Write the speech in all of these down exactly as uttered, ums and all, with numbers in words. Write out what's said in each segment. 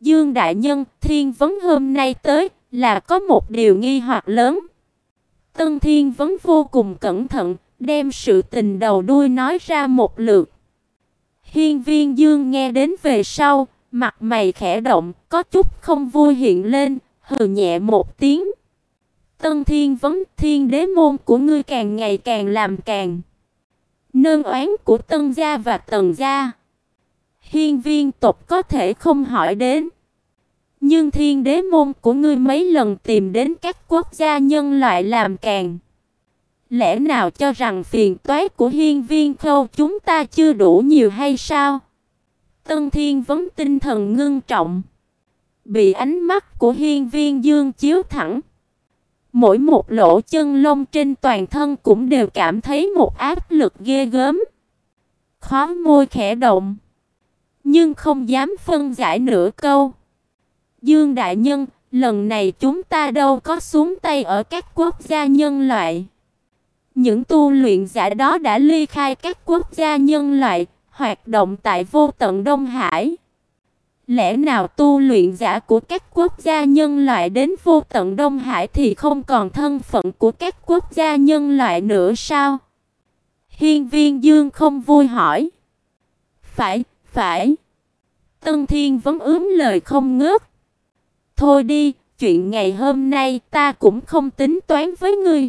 Dương đại nhân, Thiên Vấn hôm nay tới là có một điều nghi hoặc lớn. Tân Thiên Vấn vô cùng cẩn thận, đem sự tình đầu đuôi nói ra một lượt. Hiên Viên Dương nghe đến về sau, mặt mày khẽ động, có chút không vui hiện lên, hừ nhẹ một tiếng. Tân Thiên Vấn, thiên đế môn của ngươi càng ngày càng làm càng nơn oán của Tân gia và Tần gia. Hiên Viên tộc có thể không hỏi đến, nhưng thiên đế môn của ngươi mấy lần tìm đến các quốc gia nhân loại làm càng. Lẽ nào cho rằng phiền toái của Hiên Viên Khâu chúng ta chưa đủ nhiều hay sao? Tân Thiên Vấn tinh thần ngưng trọng, bị ánh mắt của Hiên Viên Dương chiếu thẳng. Mỗi một lỗ chân lông trên toàn thân cũng đều cảm thấy một áp lực ghê gớm. Khóe môi khẽ động, nhưng không dám phân giải nửa câu. Dương đại nhân, lần này chúng ta đâu có xuống tay ở các quốc gia nhân loại. Những tu luyện giả đó đã ly khai các quốc gia nhân loại, hoạt động tại vô tận Đông Hải. Lẽ nào tu luyện giả của các quốc gia nhân loại đến vô tận Đông Hải thì không còn thân phận của các quốc gia nhân loại nữa sao? Hiên Viên Dương không vui hỏi. Phải, phải. Tân Thiên Vấn ướm lời không ngớt. Thôi đi, chuyện ngày hôm nay ta cũng không tính toán với ngươi.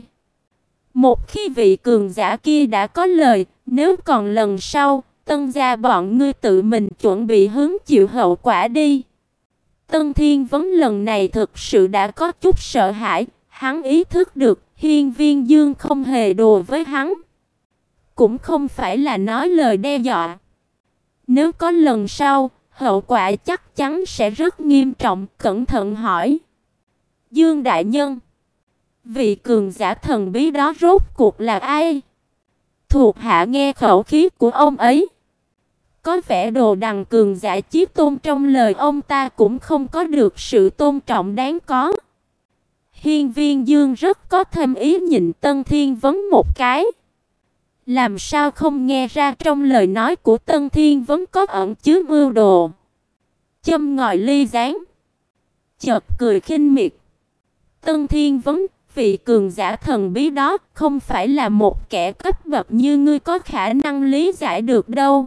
Một khi vị cường giả kia đã có lời, nếu còn lần sau, Tân gia bọn ngươi tự mình chuẩn bị hứng chịu hậu quả đi. Tân Thiên Vấn lần này thực sự đã có chút sợ hãi, hắn ý thức được Hiên Viên Dương không hề đùa với hắn, cũng không phải là nói lời đe dọa. Nếu có lần sau, hậu quả chắc chắn sẽ rất nghiêm trọng. Cẩn thận hỏi: Dương đại nhân, vị cường giả thần bí đó rốt cuộc là ai? Thuộc hạ nghe khẩu khí của ông ấy, có vẻ đồ đằng cường giả chí tôn trong lời ông ta cũng không có được sự tôn trọng đáng có. Hiên Viên Dương rất có thêm ý nhìn Tân Thiên Vấn một cái. Làm sao không nghe ra trong lời nói của Tân Thiên Vấn có ẩn chứa mưu đồ? Châm ngòi ly gián, chợt cười khinh miệt. Tân Thiên Vấn, vị cường giả thần bí đó không phải là một kẻ cấp bậc như ngươi có khả năng lý giải được đâu.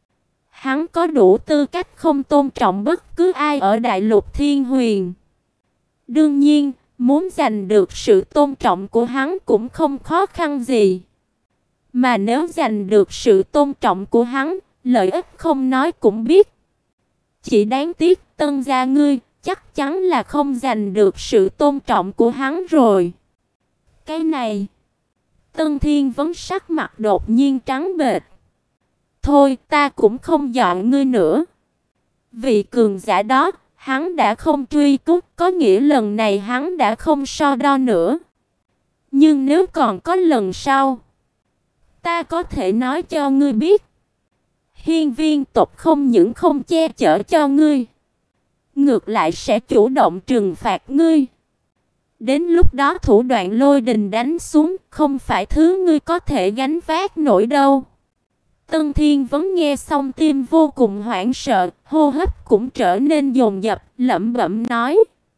Hắn có đủ tư cách không tôn trọng bất cứ ai ở Đại Lục Thiên Huyền. Đương nhiên, muốn giành được sự tôn trọng của hắn cũng không khó khăn gì. Mà nếu giành được sự tôn trọng của hắn, lợi ích không nói cũng biết. Chỉ đáng tiếc Tân gia ngươi chắc chắn là không giành được sự tôn trọng của hắn rồi. Cái này, Tân Thiên Vấn sắc mặt đột nhiên trắng bệch. Thôi, ta cũng không dọn ngươi nữa. Vị cường giả đó, hắn đã không truy cứu, có nghĩa lần này hắn đã không so đo nữa. Nhưng nếu còn có lần sau, ta có thể nói cho ngươi biết. Hiên Viên tộc không những không che chở cho ngươi, ngược lại sẽ chủ động trừng phạt ngươi. Đến lúc đó thủ đoạn lôi đình đánh xuống, không phải thứ ngươi có thể gánh vác nổi đâu. Tân Thiên Vấn nghe xong tim vô cùng hoảng sợ, hô hấp cũng trở nên dồn dập, lẩm bẩm nói: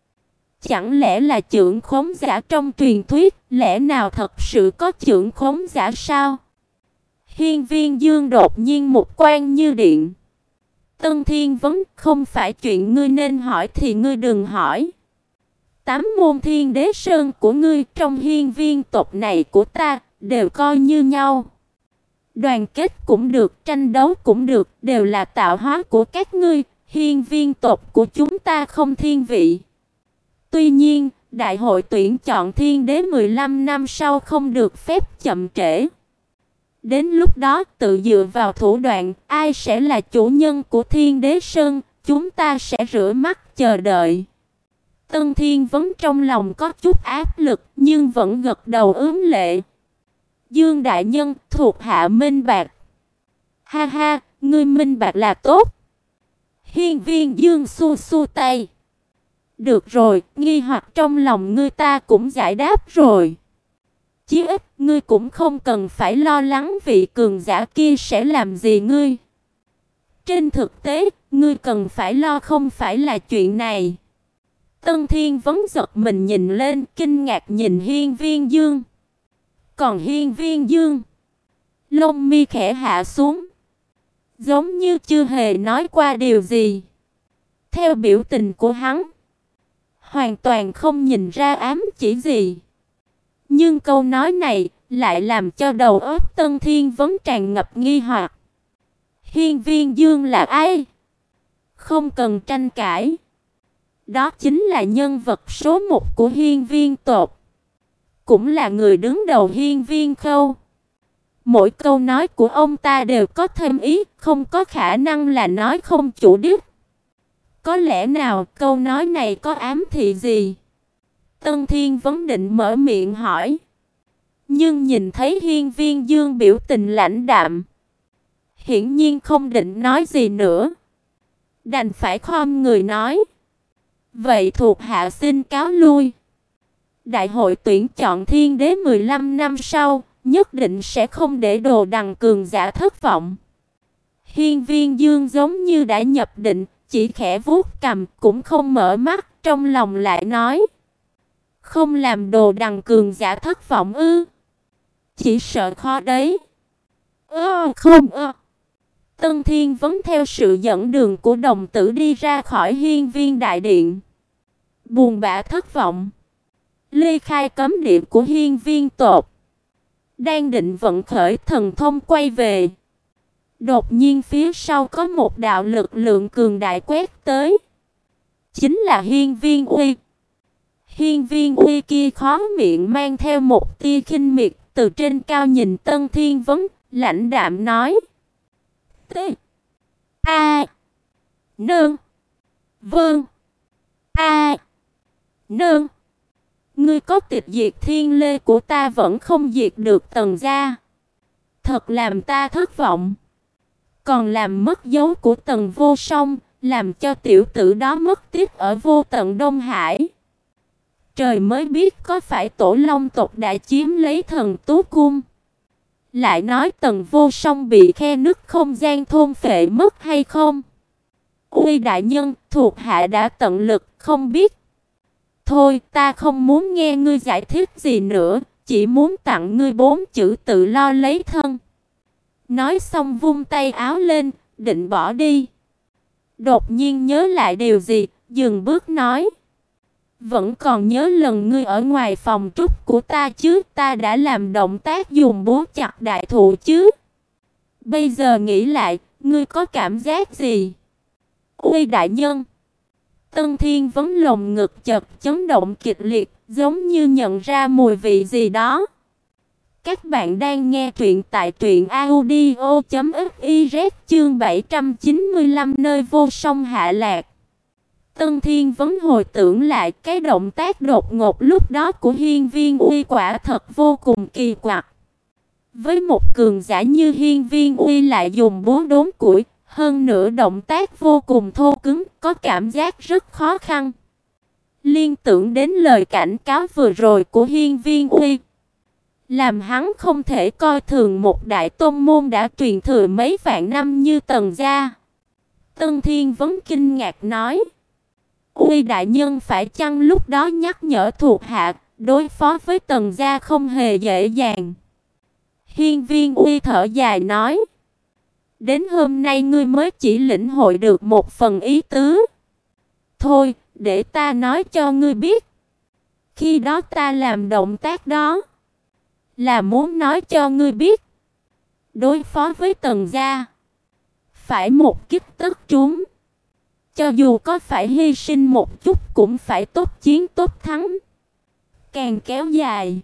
chẳng lẽ là chưởng khống giả trong truyền thuyết, lẽ nào thật sự có chưởng khống giả sao? Hiên Viên Dương đột nhiên một quan như điện. Tân Thiên Vấn, không phải chuyện ngươi nên hỏi thì ngươi đừng hỏi. Tám môn Thiên Đế Sơn của ngươi trong Hiên Viên tộc này của ta đều coi như nhau. Đoàn kết cũng được, tranh đấu cũng được, đều là tạo hóa của các ngươi. Hiên Viên tộc của chúng ta không thiên vị. Tuy nhiên, đại hội tuyển chọn Thiên Đế mười lăm năm sau không được phép chậm trễ. Đến lúc đó tự dựa vào thủ đoạn, ai sẽ là chủ nhân của Thiên Đế Sơn, chúng ta sẽ rửa mắt chờ đợi. Tân Thiên Vấn trong lòng có chút áp lực, nhưng vẫn gật đầu ướm lệ. Dương đại nhân, thuộc hạ minh bạch. Ha ha, ngươi minh bạch là tốt. Hiên Viên Dương xua xua tay. Được rồi, nghi hoặc trong lòng ngươi ta cũng giải đáp rồi. Chí ít, ngươi cũng không cần phải lo lắng vị cường giả kia sẽ làm gì ngươi. Trên thực tế, ngươi cần phải lo không phải là chuyện này. Tân Thiên Vấn giật mình nhìn lên, kinh ngạc nhìn Hiên Viên Dương. Còn Hiên Viên Dương, lông mi khẽ hạ xuống, giống như chưa hề nói qua điều gì. Theo biểu tình của hắn, hoàn toàn không nhìn ra ám chỉ gì. Nhưng câu nói này lại làm cho đầu óc Tân Thiên Vấn tràn ngập nghi hoặc. Hiên Viên Dương là ai? Không cần tranh cãi. Đó chính là nhân vật số một của Hiên Viên tộc, cũng là người đứng đầu Hiên Viên Khâu. Mỗi câu nói của ông ta đều có thêm ý, không có khả năng là nói không chủ đích. Có lẽ nào câu nói này có ám thị gì? Tân Thiên Vấn định mở miệng hỏi, nhưng nhìn thấy Hiên Viên Dương biểu tình lãnh đạm, hiển nhiên không định nói gì nữa, đành phải khom người nói: "Vậy thuộc hạ xin cáo lui. Đại hội tuyển chọn thiên đế mười lăm năm sau, nhất định sẽ không để Đồ Đằng cường giả thất vọng." Hiên Viên Dương giống như đã nhập định, chỉ khẽ vuốt cằm, cũng không mở mắt, trong lòng lại nói: "Không làm Đồ Đằng cường giả thất vọng ư? Chỉ sợ khó đấy." Ơ không ơ. Tân Thiên Vấn theo sự dẫn đường của đồng tử đi ra khỏi Hiên Viên đại điện. Buồn bã thất vọng, ly khai cấm địa của Hiên Viên tộc, đang định vận khởi thần thông quay về, đột nhiên phía sau có một đạo lực lượng cường đại quét tới. Chính là Hiên Viên Uy. Hiên Viên Uy kia khóe miệng mang theo một tia khinh miệt, từ trên cao nhìn Tân Thiên Vấn, lãnh đạm nói: "T A Nương Vương A Nương, ngươi có tịch diệt thiên lê của ta vẫn không diệt được Tần gia, thật làm ta thất vọng. Còn làm mất dấu của Tần Vô Song, làm cho tiểu tử đó mất tiếc ở vô tận Đông Hải. Trời mới biết có phải Tổ Long tộc đã chiếm lấy Thần Tú Cung, lại nói Tần Vô Song bị khe nứt không gian thôn phệ mất hay không? Uy đại nhân, thuộc hạ đã tận lực, không biết." "Thôi, ta không muốn nghe ngươi giải thích gì nữa, chỉ muốn tặng ngươi bốn chữ tự lo lấy thân." Nói xong vung tay áo lên, định bỏ đi. Đột nhiên nhớ lại điều gì, dừng bước nói: "Vẫn còn nhớ lần ngươi ở ngoài phòng trúc của ta chứ, ta đã làm động tác dùng búa chặt đại thụ chứ? Bây giờ nghĩ lại, ngươi có cảm giác gì?" "Uy đại nhân." Tân Thiên Vấn lồng ngực chợt chấn động kịch liệt, giống như nhận ra mùi vị gì đó. Các bạn đang nghe truyện tại truyện audio chấm fiz chương bảy trăm chín mươi lăm nơi vô song hạ lạc. Tân Thiên Vấn hồi tưởng lại cái động tác đột ngột lúc đó của Hiên Viên Uy quả thật vô cùng kỳ quặc. Với một cường giả như Hiên Viên Uy lại dùng búa đốn củi, hơn nữa động tác vô cùng thô cứng, có cảm giác rất khó khăn. Liên tưởng đến lời cảnh cáo vừa rồi của Hiên Viên Uy, làm hắn không thể coi thường một đại tôn môn đã truyền thừa mấy vạn năm như Tần gia. Tân Thiên Vấn kinh ngạc nói: "Uy đại nhân phải chăng lúc đó nhắc nhở thuộc hạ, đối phó với Tần gia không hề dễ dàng?" Hiên Viên Uy thở dài nói: "Đến hôm nay ngươi mới chỉ lĩnh hội được một phần ý tứ. Thôi, để ta nói cho ngươi biết. Khi đó ta làm động tác đó, là muốn nói cho ngươi biết, đối phó với Tần gia, phải một kích tất trúng. Cho dù có phải hy sinh một chút cũng phải tốt chiến tốt thắng. Càng kéo dài,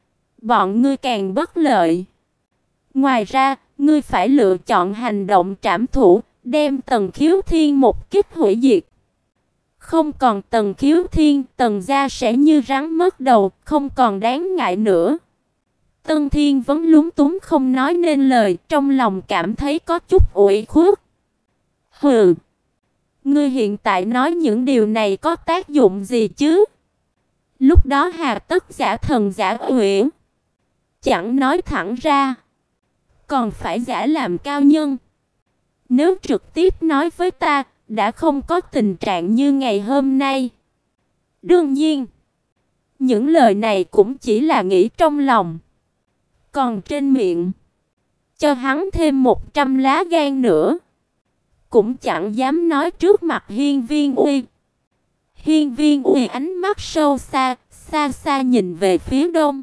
bọn ngươi càng bất lợi. Ngoài ra, ngươi phải lựa chọn hành động trảm thủ, đem Tần Khiếu Thiên một kích hủy diệt. Không còn Tần Khiếu Thiên, Tần gia sẽ như rắn mất đầu, không còn đáng ngại nữa." Tân Thiên Vấn lúng túng không nói nên lời, trong lòng cảm thấy có chút ủy khuất. "Hừ, ngươi hiện tại nói những điều này có tác dụng gì chứ? Lúc đó hà tất giả thần giả uyển, chẳng nói thẳng ra, còn phải giả làm cao nhân, Nếu trực tiếp nói với ta, đã không có tình trạng như ngày hôm nay. Đương nhiên, những lời này cũng chỉ là nghĩ trong lòng. Còn trên miệng, cho hắn thêm một trăm lá gan nữa, cũng chẳng dám nói trước mặt Hiên Viên Uy. Hiên Viên Uy ánh mắt sâu xa, xa xa nhìn về phía đông.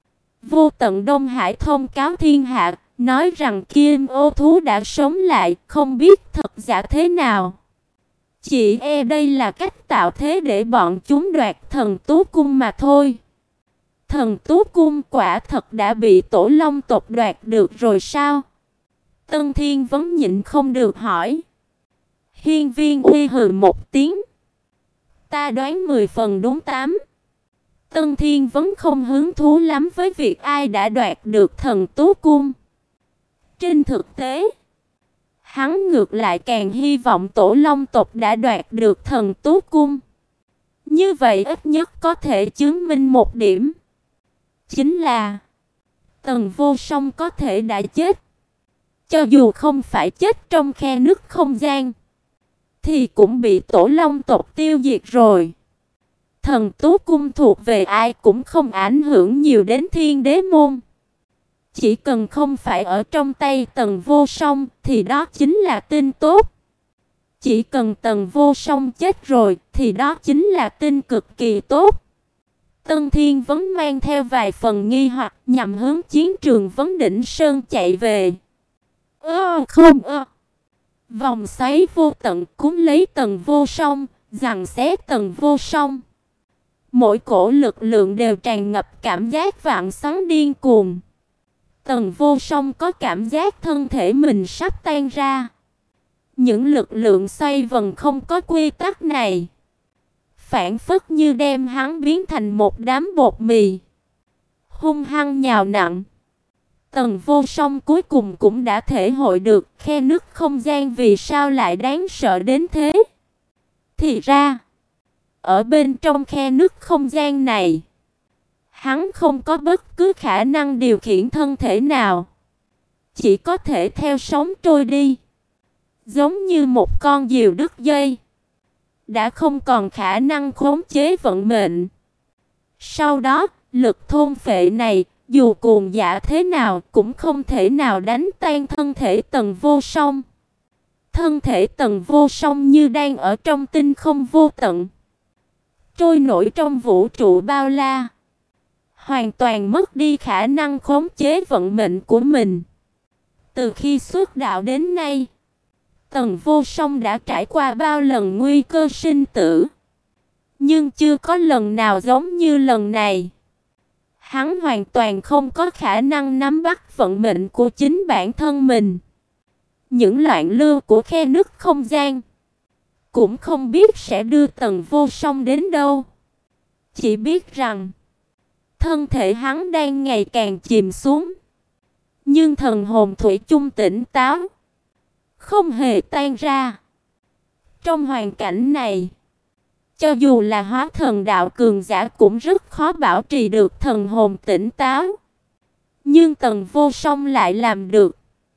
Vô Tận Đông Hải thông cáo thiên hạ, nói rằng Kim Ô thú đã sống lại, không biết thật giả thế nào. Chỉ e đây là cách tạo thế để bọn chúng đoạt Thần Tú Cung mà thôi. Thần Tú Cung quả thật đã bị Tổ Long tộc đoạt được rồi sao? Tân Thiên Vấn nhịn không được hỏi. Hiên Viên Uy hừ một tiếng. Ta đoán mười phần đúng tám. Tân Thiên Vấn không hứng thú lắm với việc ai đã đoạt được Thần Tú Cung. Trên thực tế, hắn ngược lại càng hy vọng Tổ Long tộc đã đoạt được Thần Tú Cung. Như vậy ít nhất có thể chứng minh một điểm. Chính là Tần Vô Song có thể đã chết. Cho dù không phải chết trong khe nứt không gian, thì cũng bị Tổ Long tộc tiêu diệt rồi. Thần Tú Cung thuộc về ai cũng không ảnh hưởng nhiều đến Thiên Đế môn. Chỉ cần không phải ở trong tay Tần Vô Song thì đó chính là tin tốt. Chỉ cần Tần Vô Song chết rồi thì đó chính là tin cực kỳ tốt. Tân Thiên Vấn mang theo vài phần nghi hoặc nhằm hướng chiến trường Vấn Đỉnh Sơn chạy về. Ơ không ơ. Vòng xoáy vô tận cuốn lấy Tần Vô Song, giằng xé Tần Vô Song. Mỗi cổ lực lượng đều tràn ngập cảm giác vạn xoắn điên cuồng. Tần Vô Song có cảm giác thân thể mình sắp tan ra. Những lực lượng xoay vần không có quy tắc này, phản phất như đem hắn biến thành một đám bột mì, hung hăng nhào nặn. Tần Vô Song cuối cùng cũng đã thể hội được khe nứt không gian vì sao lại đáng sợ đến thế. Thì ra, ở bên trong khe nứt không gian này, hắn không có bất cứ khả năng điều khiển thân thể nào, chỉ có thể theo sóng trôi đi, giống như một con diều đứt dây, đã không còn khả năng khống chế vận mệnh. Sau đó, lực thôn phệ này, dù cuồng dã thế nào cũng không thể nào đánh tan thân thể Tần Vô Song. Thân thể Tần Vô Song như đang ở trong tinh không vô tận, trôi nổi trong vũ trụ bao la, hoàn toàn mất đi khả năng khống chế vận mệnh của mình. Từ khi xuất đạo đến nay, Tần Vô Song đã trải qua bao lần nguy cơ sinh tử, nhưng chưa có lần nào giống như lần này. Hắn hoàn toàn không có khả năng nắm bắt vận mệnh của chính bản thân mình. Những loạn lưu của khe nứt không gian cũng không biết sẽ đưa Tần Vô Song đến đâu. Chỉ biết rằng thân thể hắn đang ngày càng chìm xuống, nhưng thần hồn thủy chung tỉnh táo, không hề tan ra. Trong hoàn cảnh này, cho dù là hóa thần đạo cường giả cũng rất khó bảo trì được thần hồn tỉnh táo. Nhưng Tần Vô Song lại làm được.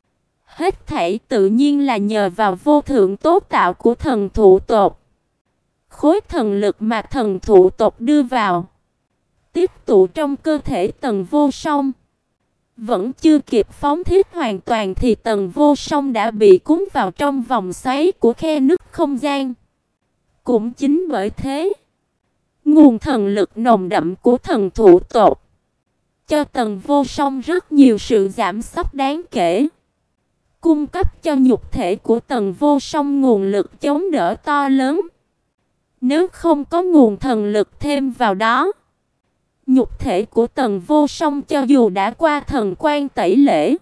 Hết thảy tự nhiên là nhờ vào vô thượng tố tạo của thần thụ tộc. Khối thần lực mà thần thụ tộc đưa vào, tiếp tụ trong cơ thể Tần Vô Song. Vẫn chưa kịp phóng thiết hoàn toàn thì Tần Vô Song đã bị cuốn vào trong vòng xoáy của khe nứt không gian. Cũng chính bởi thế, nguồn thần lực nồng đậm của thần thụ tộc cho Tần Vô Song rất nhiều sự giảm sóc đáng kể, cung cấp cho nhục thể của Tần Vô Song nguồn lực chống đỡ to lớn. Nếu không có nguồn thần lực thêm vào đó, nhục thể của Tần Vô Song cho dù đã qua thần quan tẩy lễ,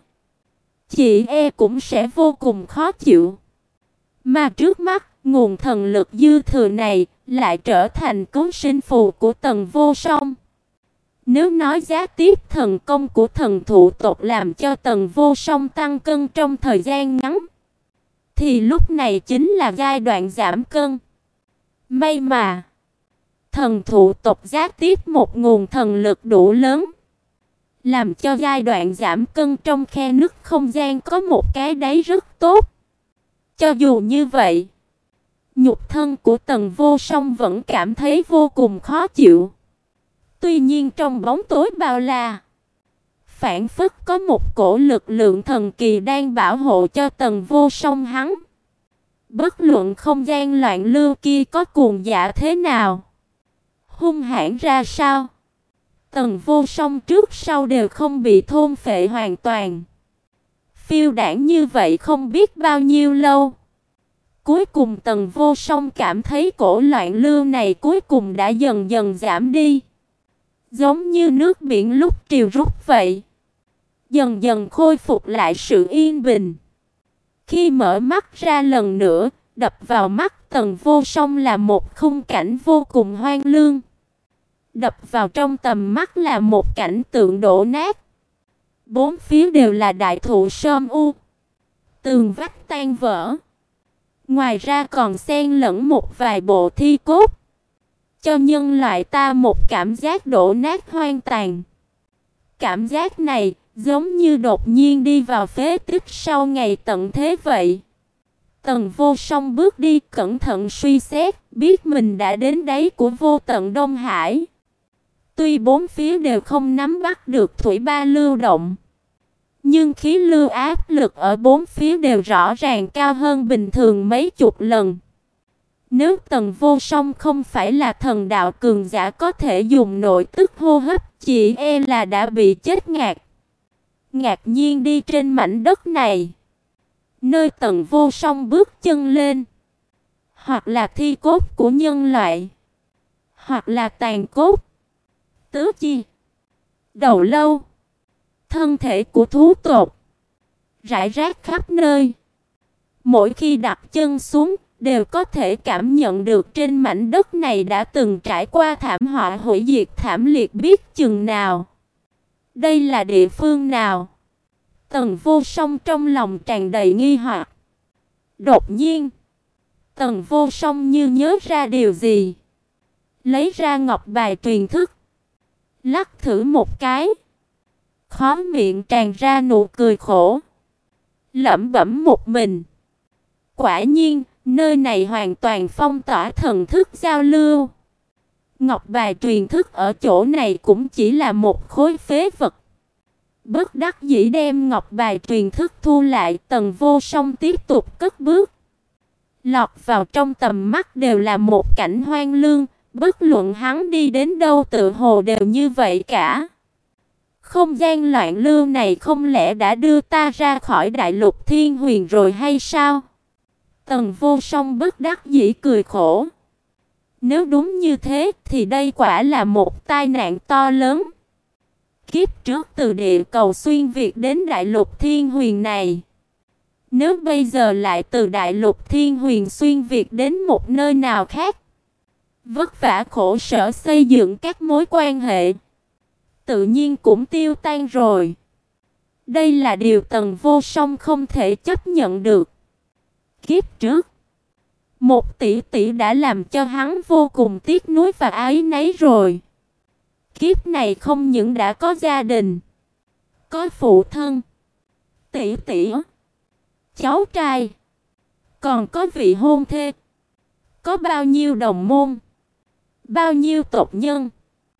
chị e cũng sẽ vô cùng khó chịu. Mà trước mắt, nguồn thần lực dư thừa này lại trở thành cứu sinh phù của Tần Vô Song. Nếu nói giá tiếp thần công của thần thụ tộc làm cho Tần Vô Song tăng cân trong thời gian ngắn, thì lúc này chính là giai đoạn giảm cân. May mà thần thụ tộc giá tiếp một nguồn thần lực đủ lớn, làm cho giai đoạn giảm cân trong khe nứt không gian có một cái đáy rất tốt. Cho dù như vậy, nhục thân của Tần Vô Song vẫn cảm thấy vô cùng khó chịu. Tuy nhiên trong bóng tối bao la, phảng phất có một cổ lực lượng thần kỳ đang bảo hộ cho Tần Vô Song hắn. Bất luận không gian loạn lưu kia có cuồng dã thế nào, hung hãn ra sao, Tần Vô Song trước sau đều không bị thôn phệ hoàn toàn. Phiêu đãng như vậy không biết bao nhiêu lâu. Cuối cùng Tần Vô Song cảm thấy cổ loạn lưu này cuối cùng đã dần dần giảm đi. Giống như nước biển lúc triều rút vậy. Dần dần khôi phục lại sự yên bình. Khi mở mắt ra lần nữa, đập vào mắt Tần Vô Song là một khung cảnh vô cùng hoang lương. Đập vào trong tầm mắt là một cảnh tượng đổ nát. Bốn phía đều là đại thụ sôm u, tường vách tan vỡ. Ngoài ra còn xen lẫn một vài bộ thi cốt, cho nhân loại ta một cảm giác đổ nát hoang tàn. Cảm giác này giống như đột nhiên đi vào phế tích sau ngày tận thế vậy. Tần Vô Song bước đi cẩn thận suy xét, biết mình đã đến đáy của vô tận Đông Hải. Tuy bốn phía đều không nắm bắt được thủy ba lưu động, nhưng khí lưu áp lực ở bốn phía đều rõ ràng cao hơn bình thường mấy chục lần. Nếu Tần Vô Song không phải là thần đạo cường giả có thể dùng nội tức hô hấp, chỉ e là đã bị chết ngạt. Ngạc nhiên đi trên mảnh đất này, nơi Tần Vô Song bước chân lên, hoặc là thi cốt của nhân loại, hoặc là tàn cốt, tứ chi, đầu lâu, thân thể của thú tộc, rải rác khắp nơi. Mỗi khi đặt chân xuống, đều có thể cảm nhận được trên mảnh đất này đã từng trải qua thảm họa hủy diệt thảm liệt biết chừng nào. Đây là địa phương nào? Tần Vô Song trong lòng tràn đầy nghi hoặc. Đột nhiên, Tần Vô Song như nhớ ra điều gì, lấy ra ngọc bài truyền thức, lắc thử một cái, khóe miệng tràn ra nụ cười khổ, lẩm bẩm một mình. Quả nhiên, nơi này hoàn toàn phong tỏa thần thức giao lưu. Ngọc bài truyền thức ở chỗ này cũng chỉ là một khối phế vật. Bất đắc dĩ đem ngọc bài truyền thức thu lại, Tần Vô Song tiếp tục cất bước. Lọt vào trong tầm mắt đều là một cảnh hoang lương, bất luận hắn đi đến đâu tự hồ đều như vậy cả. Không gian loạn lưu này không lẽ đã đưa ta ra khỏi đại lục thiên huyền rồi hay sao? Tần Vô Song bất đắc dĩ cười khổ. Nếu đúng như thế thì đây quả là một tai nạn to lớn. Kiếp trước từ địa cầu xuyên việt đến đại lục thiên huyền này, nếu bây giờ lại từ đại lục thiên huyền xuyên việt đến một nơi nào khác, vất vả khổ sở xây dựng các mối quan hệ, tự nhiên cũng tiêu tan rồi. Đây là điều Tần Vô Song không thể chấp nhận được. Kiếp trước, một tỷ tỷ đã làm cho hắn vô cùng tiếc nuối và áy náy rồi. Kiếp này không những đã có gia đình, có phụ thân, tỷ tỷ, cháu trai, còn có vị hôn thê. Có bao nhiêu đồng môn, bao nhiêu tộc nhân,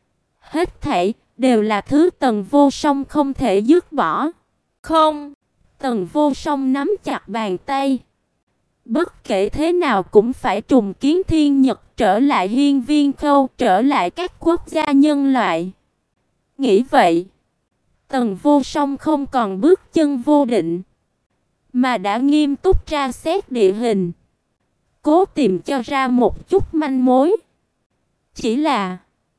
hết thảy đều là thứ Tần Vô Song không thể dứt bỏ. Không, Tần Vô Song nắm chặt bàn tay. Bất kể thế nào cũng phải trùng kiến thiên nhật, trở lại hiên viên khâu, trở lại các quốc gia nhân loại. Nghĩ vậy, Tần Vô Song không còn bước chân vô định, mà đã nghiêm túc tra xét địa hình, cố tìm cho ra một chút manh mối. Chỉ là,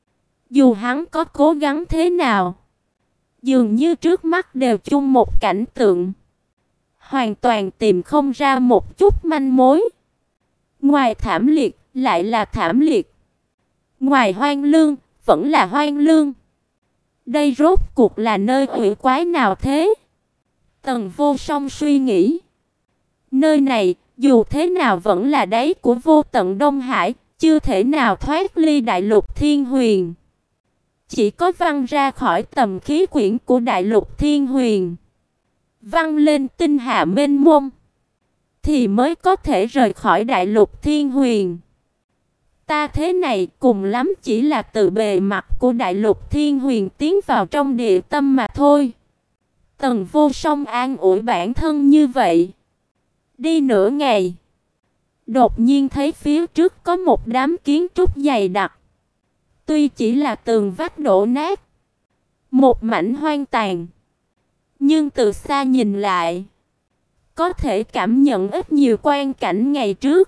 dù hắn có cố gắng thế nào, dường như trước mắt đều chung một cảnh tượng, hoàn toàn tìm không ra một chút manh mối. Ngoài thảm liệt, lại là thảm liệt. Ngoài hoang lương, vẫn là hoang lương. Đây rốt cuộc là nơi quỷ quái nào thế? Tần Vô Song suy nghĩ. Nơi này, dù thế nào vẫn là đáy của vô tận Đông Hải, chưa thể nào thoát ly đại lục thiên huyền. Chỉ có văng ra khỏi tầm khí quyển của đại lục thiên huyền, văng lên tinh hà mênh mông, thì mới có thể rời khỏi đại lục Thiên Huyền. Ta thế này cùng lắm chỉ là từ bề mặt của đại lục Thiên Huyền tiến vào trong địa tâm mà thôi. Tần Vô Song an ủi bản thân như vậy. Đi nửa ngày, đột nhiên thấy phía trước có một đám kiến trúc dày đặc. Tuy chỉ là tường vách đổ nát, một mảnh hoang tàn, nhưng từ xa nhìn lại, có thể cảm nhận ít nhiều quang cảnh ngày trước.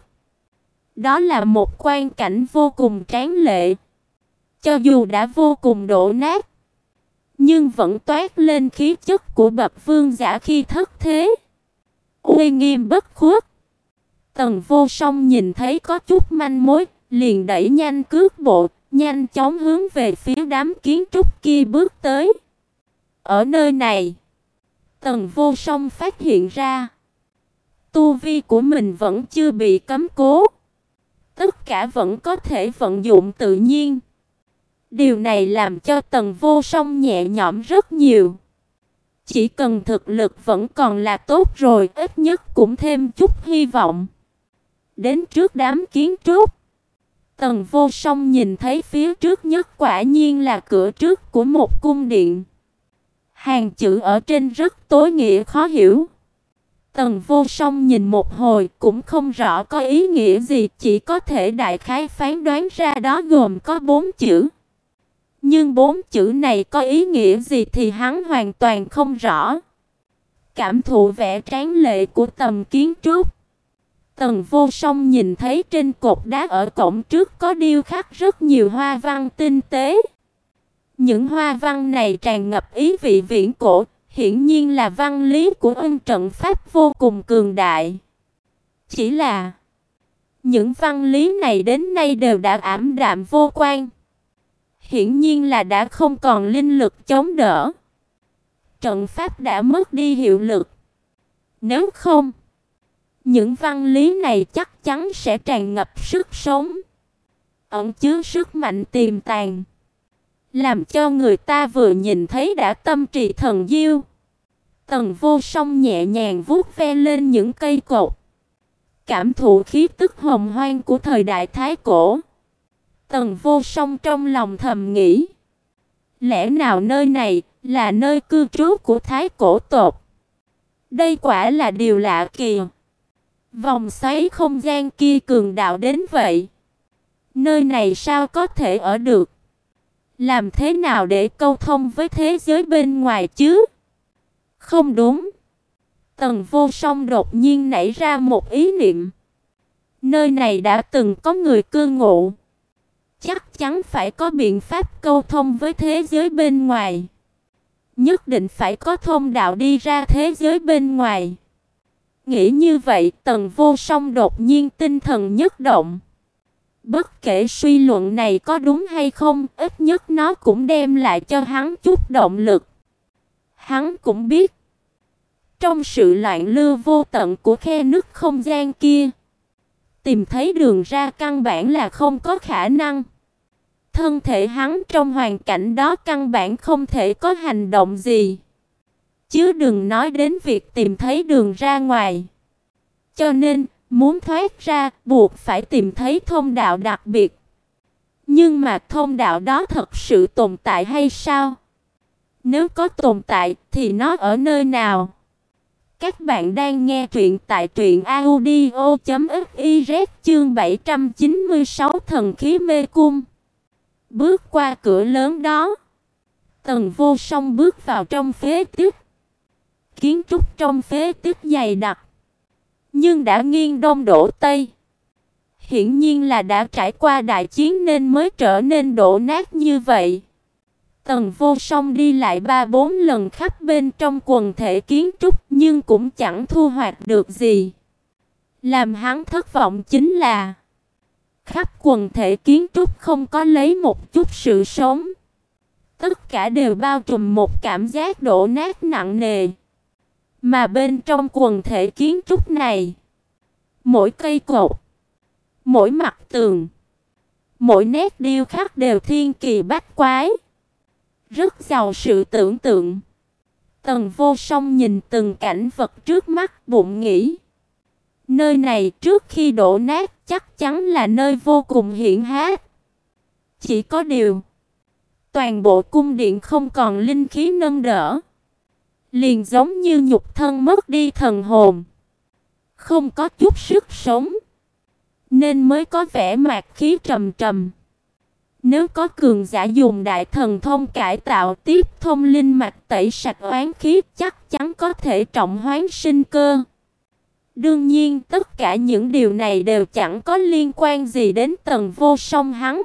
Đó là một quang cảnh vô cùng tráng lệ. Cho dù đã vô cùng đổ nát, nhưng vẫn toát lên khí chất của bậc vương giả khi thất thế, uy nghiêm bất khuất. Tần Vô Song nhìn thấy có chút manh mối, liền đẩy nhanh cước bộ, nhanh chóng hướng về phía đám kiến trúc kia bước tới. Ở nơi này, Tần Vô Song phát hiện ra, tu vi của mình vẫn chưa bị cấm cố, tất cả vẫn có thể vận dụng tự nhiên. Điều này làm cho Tần Vô Song nhẹ nhõm rất nhiều. Chỉ cần thực lực vẫn còn là tốt rồi, ít nhất cũng thêm chút hy vọng. Đến trước đám kiến trúc, Tần Vô Song nhìn thấy phía trước nhất quả nhiên là cửa trước của một cung điện. Hàng chữ ở trên rất tối nghĩa khó hiểu. Tần Vô Song nhìn một hồi cũng không rõ có ý nghĩa gì, chỉ có thể đại khái phán đoán ra đó gồm có bốn chữ. Nhưng bốn chữ này có ý nghĩa gì thì hắn hoàn toàn không rõ. Cảm thụ vẻ tráng lệ của tầm kiến trúc, Tần Vô Song nhìn thấy trên cột đá ở cổng trước có điêu khắc rất nhiều hoa văn tinh tế. Những hoa văn này tràn ngập ý vị viễn cổ, hiển nhiên là văn lý của ân trận pháp vô cùng cường đại. Chỉ là những văn lý này đến nay đều đã ảm đạm vô quang. Hiển nhiên là đã không còn linh lực chống đỡ. Trận pháp đã mất đi hiệu lực. Nếu không, những văn lý này chắc chắn sẽ tràn ngập sức sống, ẩn chứa sức mạnh tiềm tàng, làm cho người ta vừa nhìn thấy đã tâm trì thần diêu. Tần Vô Song nhẹ nhàng vuốt ve lên những cây cột, cảm thụ khí tức hồng hoang của thời đại Thái Cổ. Tần Vô Song trong lòng thầm nghĩ, lẽ nào nơi này là nơi cư trú của Thái Cổ tộc? Đây quả là điều lạ kỳ. Vòng xoáy không gian kia cường đạo đến vậy, nơi này sao có thể ở được? Làm thế nào để câu thông với thế giới bên ngoài chứ? Không đúng. Tần Vô Song đột nhiên nảy ra một ý niệm. Nơi này đã từng có người cư ngụ, chắc chắn phải có biện pháp câu thông với thế giới bên ngoài. Nhất định phải có thông đạo đi ra thế giới bên ngoài. Nghĩ như vậy, Tần Vô Song đột nhiên tinh thần nhất động. Bất kể suy luận này có đúng hay không, ít nhất nó cũng đem lại cho hắn chút động lực. Hắn cũng biết, trong sự loạn lưu vô tận của khe nứt không gian kia, tìm thấy đường ra căn bản là không có khả năng. Thân thể hắn trong hoàn cảnh đó căn bản không thể có hành động gì, chứ đừng nói đến việc tìm thấy đường ra ngoài. Cho nên, muốn thoát ra, buộc phải tìm thấy thông đạo đặc biệt. Nhưng mà thông đạo đó thật sự tồn tại hay sao? Nếu có tồn tại, thì nó ở nơi nào? Các bạn đang nghe truyện tại truyện audio chấm fiz chương bảy trăm chín mươi sáu Thần khí mê cung. Bước qua cửa lớn đó, Tần Vô Song bước vào trong phế tích. Kiến trúc trong phế tích dày đặc, nhưng đã nghiêng đông đổ tây. Hiển nhiên là đã trải qua đại chiến nên mới trở nên đổ nát như vậy. Tần Vô Song đi lại ba bốn lần khắp bên trong quần thể kiến trúc nhưng cũng chẳng thu hoạch được gì. Làm hắn thất vọng chính là khắp quần thể kiến trúc không có lấy một chút sự sống. Tất cả đều bao trùm một cảm giác đổ nát nặng nề. Mà bên trong quần thể kiến trúc này, mỗi cây cột, mỗi mặt tường, mỗi nét điêu khắc đều thiên kỳ bách quái, rất giàu sự tưởng tượng. Tần Vô Song nhìn từng cảnh vật trước mắt bụng nghĩ, Nơi này trước khi đổ nát chắc chắn là nơi vô cùng hiển hách. Chỉ có điều, toàn bộ cung điện không còn linh khí nâng đỡ, liền giống như nhục thân mất đi thần hồn, không có chút sức sống, nên mới có vẻ mạc khí trầm trầm. Nếu có cường giả dùng đại thần thông cải tạo tiếp thông linh mạch tẩy sạch oán khí, chắc chắn có thể trọng hoán sinh cơ. Đương nhiên, tất cả những điều này đều chẳng có liên quan gì đến Tần Vô Song hắn.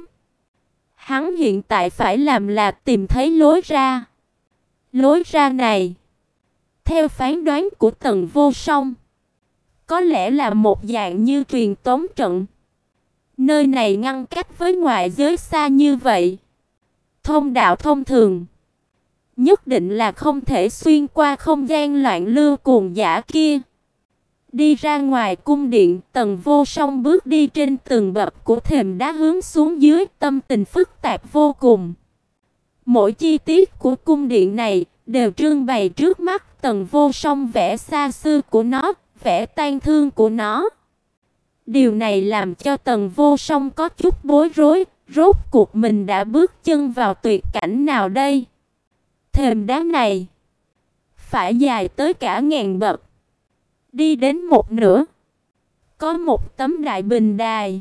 Hắn hiện tại phải làm là tìm thấy lối ra. Lối ra này, theo phán đoán của Tần Vô Song, có lẽ là một dạng như truyền tống trận. Nơi này ngăn cách với ngoại giới xa như vậy, thông đạo thông thường nhất định là không thể xuyên qua không gian loạn lưu cuồng dã kia. Đi ra ngoài cung điện, Tần Vô Song bước đi trên từng bậc của thềm đá hướng xuống dưới, tâm tình phức tạp vô cùng. Mỗi chi tiết của cung điện này đều trưng bày trước mắt Tần Vô Song vẻ xa xưa của nó, vẻ tang thương của nó. Điều này làm cho Tần Vô Song có chút bối rối, rốt cuộc mình đã bước chân vào tuyệt cảnh nào đây? Thềm đá này phải dài tới cả ngàn bậc. Đi đến một nửa, có một tấm đại bình đài,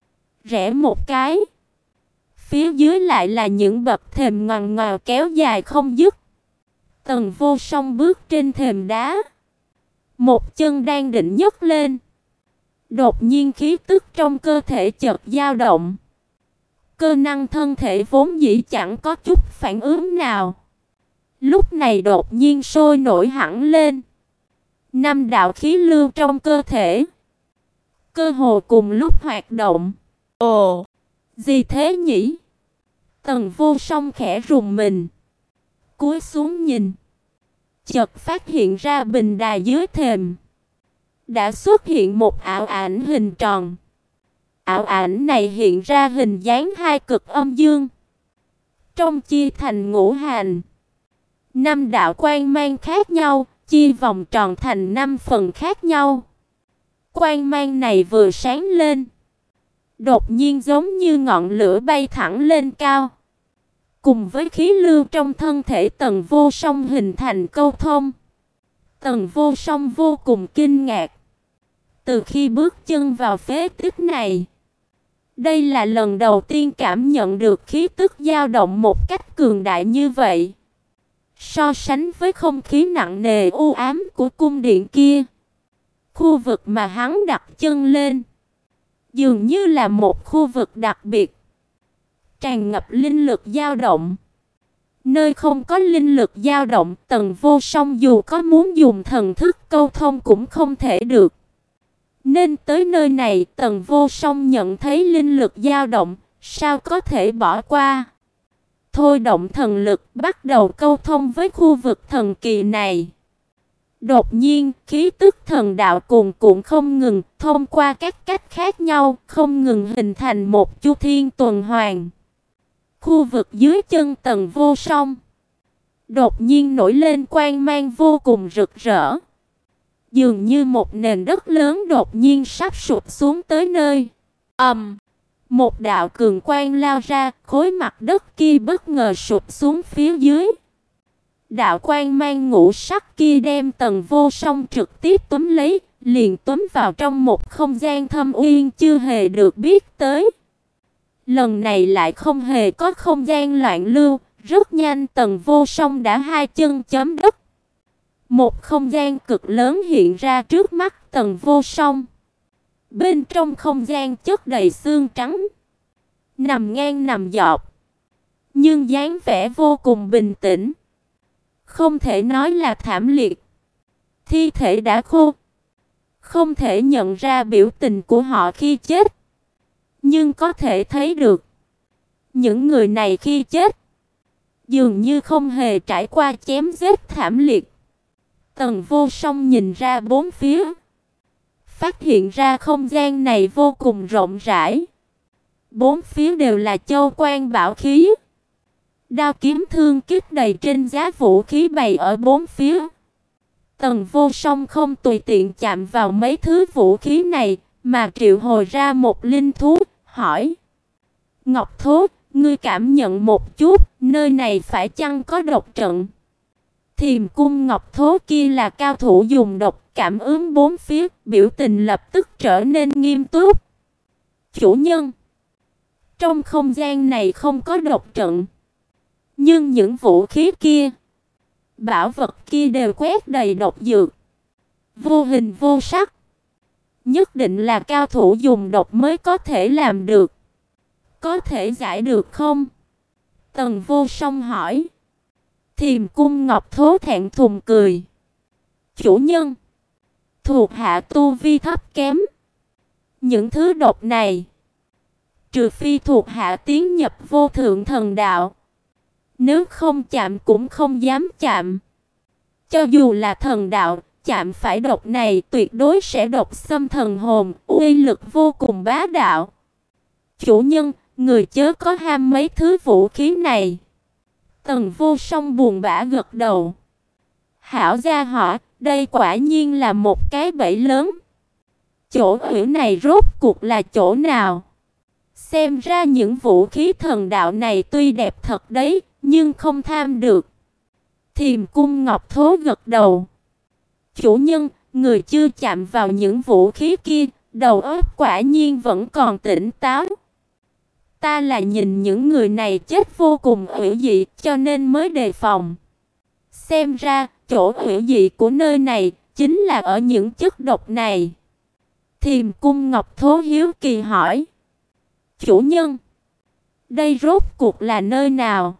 rẽ một cái, phía dưới lại là những bậc thềm ngoằn ngoèo kéo dài không dứt. Tần Vô Song bước trên thềm đá, một chân đang định nhấc lên, đột nhiên khí tức trong cơ thể chợt dao động. Cơ năng thân thể vốn dĩ chẳng có chút phản ứng nào, lúc này đột nhiên sôi nổi hẳn lên. Năm đạo khí lưu trong cơ thể cơ hồ cùng lúc hoạt động. Ồ, gì thế nhỉ? Tần Vô Song khẽ rùng mình, cúi xuống nhìn, chợt phát hiện ra bình đài dưới thềm đã xuất hiện một ảo ảnh hình tròn. Ảo ảnh này hiện ra hình dáng hai cực âm dương, trong chia thành ngũ hành. Năm đạo quang mang khác nhau, chia vòng tròn thành năm phần khác nhau. Quang mang này vừa sáng lên, đột nhiên giống như ngọn lửa bay thẳng lên cao, cùng với khí lưu trong thân thể Tần Vô Song hình thành câu thông. Tần Vô Song vô cùng kinh ngạc. Từ khi bước chân vào phế tích này, đây là lần đầu tiên cảm nhận được khí tức dao động một cách cường đại như vậy. So sánh với không khí nặng nề u ám của cung điện kia, khu vực mà hắn đặt chân lên dường như là một khu vực đặc biệt, tràn ngập linh lực dao động. Nơi không có linh lực dao động, Tần Vô Song dù có muốn dùng thần thức câu thông cũng không thể được. Nên tới nơi này, Tần Vô Song nhận thấy linh lực dao động, sao có thể bỏ qua. Thôi động thần lực, bắt đầu câu thông với khu vực thần kỳ này. Đột nhiên, khí tức thần đạo cuồn cuộn không ngừng, thông qua các cách khác nhau, không ngừng hình thành một chu thiên tuần hoàn. Khu vực dưới chân Tần Vô Song đột nhiên nổi lên quang mang vô cùng rực rỡ, dường như một nền đất lớn đột nhiên sắp sụp xuống tới nơi. Ầm! Um, một đạo cường quang lao ra, khối mặt đất kia bất ngờ sụp xuống phía dưới. Đạo quang mang ngũ sắc kia đem Tần Vô Song trực tiếp túm lấy, liền túm vào trong một không gian thâm uyên chưa hề được biết tới. Lần này lại không hề có không gian loạn lưu, rất nhanh Tần Vô Song đã hai chân chấm đất. Một không gian cực lớn hiện ra trước mắt Tần Vô Song. Bên trong không gian chất đầy xương trắng, nằm ngang nằm dọc, nhưng dáng vẻ vô cùng bình tĩnh, không thể nói là thảm liệt. Thi thể đã khô, không thể nhận ra biểu tình của họ khi chết, nhưng có thể thấy được những người này khi chết dường như không hề trải qua chém giết thảm liệt. Tần Vô Song nhìn ra bốn phía, phát hiện ra không gian này vô cùng rộng rãi. Bốn phía đều là châu quan bảo khí, đao kiếm thương kích đầy trên giá vũ khí bày ở bốn phía. Tần Vô Song không tùy tiện chạm vào mấy thứ vũ khí này, mà triệu hồi ra một linh thú, hỏi: Ngọc Thố, ngươi cảm nhận một chút, nơi này phải chăng có độc trận? Thiềm cung Ngọc Thố kia là cao thủ dùng độc, cảm ứng bốn phía, biểu tình lập tức trở nên nghiêm túc. Chủ nhân, trong không gian này không có độc trận, nhưng những vũ khí kia, bảo vật kia đều quét đầy độc dược, vô hình vô sắc. Nhất định là cao thủ dùng độc mới có thể làm được. Có thể giải được không? Tần Vô Song hỏi. Thiềm cung Ngọc Thố thẹn thùng cười. Chủ nhân, thuộc hạ tu vi thấp kém. Những thứ độc này, trừ phi thuộc hạ tiến nhập vô thượng thần đạo, nếu không chạm cũng không dám chạm. Cho dù là thần đạo, chạm phải độc này tuyệt đối sẽ độc xâm thần hồn, uy lực vô cùng bá đạo. Chủ nhân, người chớ có ham mấy thứ vũ khí này. Tần Vô Song buồn bã gật đầu. Hảo gia hỏa, đây quả nhiên là một cái bẫy lớn. Chỗ hữu này rốt cuộc là chỗ nào? Xem ra những vũ khí thần đạo này tuy đẹp thật đấy, nhưng không tham được. Thiềm cung Ngọc Thố gật đầu. Chủ nhân, người chưa chạm vào những vũ khí kia, đầu óc quả nhiên vẫn còn tỉnh táo. Ta là nhìn những người này chết vô cùng hữu dị, cho nên mới đề phòng. Xem ra, chỗ hữu dị của nơi này chính là ở những chất độc này. Thiềm cung Ngọc Thố hiếu kỳ hỏi. Chủ nhân, đây rốt cuộc là nơi nào?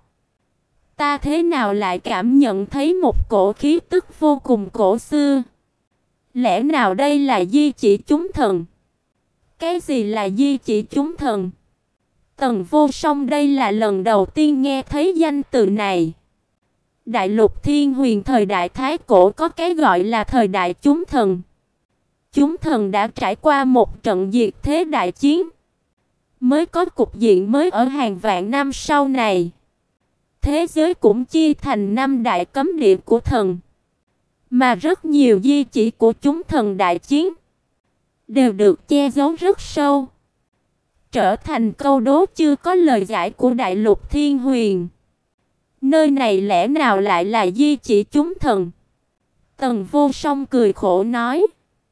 Ta thế nào lại cảm nhận thấy một cổ khí tức vô cùng cổ xưa? Lẽ nào đây là di chỉ chúng thần? Cái gì là di chỉ chúng thần? Tần Vô Song đây là lần đầu tiên nghe thấy danh từ này. Đại lục Thiên Huyền thời đại Thái Cổ có cái gọi là thời đại chúng thần. Chúng thần đã trải qua một trận diệt thế đại chiến, mới có cục diện mới ở hàng vạn năm sau này. Thế giới cũng chia thành năm đại cấm địa của thần, mà rất nhiều di chỉ của chúng thần đại chiến đều được che giấu rất sâu, trở thành câu đố chưa có lời giải của đại lục Thiên Huyền. Nơi này lẽ nào lại là di chỉ chúng thần? Tần Vô Song cười khổ nói.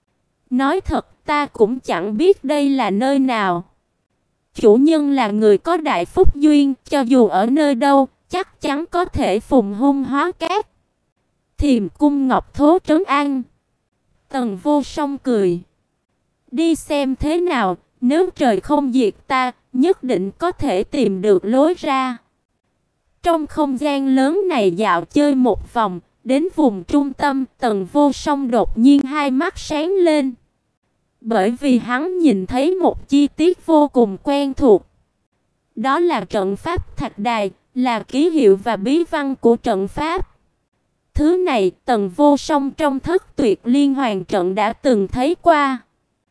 Nói thật, ta cũng chẳng biết đây là nơi nào. Chủ nhân là người có đại phúc duyên, cho dù ở nơi đâu, chắc chắn có thể phùng hung hóa cát. Thiềm cung Ngọc Thố trấn an. Tần Vô Song cười. Đi xem thế nào, nếu trời không diệt ta, nhất định có thể tìm được lối ra. Trong không gian lớn này dạo chơi một vòng, đến vùng trung tâm, Tần Vô Song đột nhiên hai mắt sáng lên. Bởi vì hắn nhìn thấy một chi tiết vô cùng quen thuộc. Đó là trận pháp thạch đài, là ký hiệu và bí văn của trận pháp. Thứ này Tần Vô Song trong Thất Tuyệt Liên Hoàn trận đã từng thấy qua.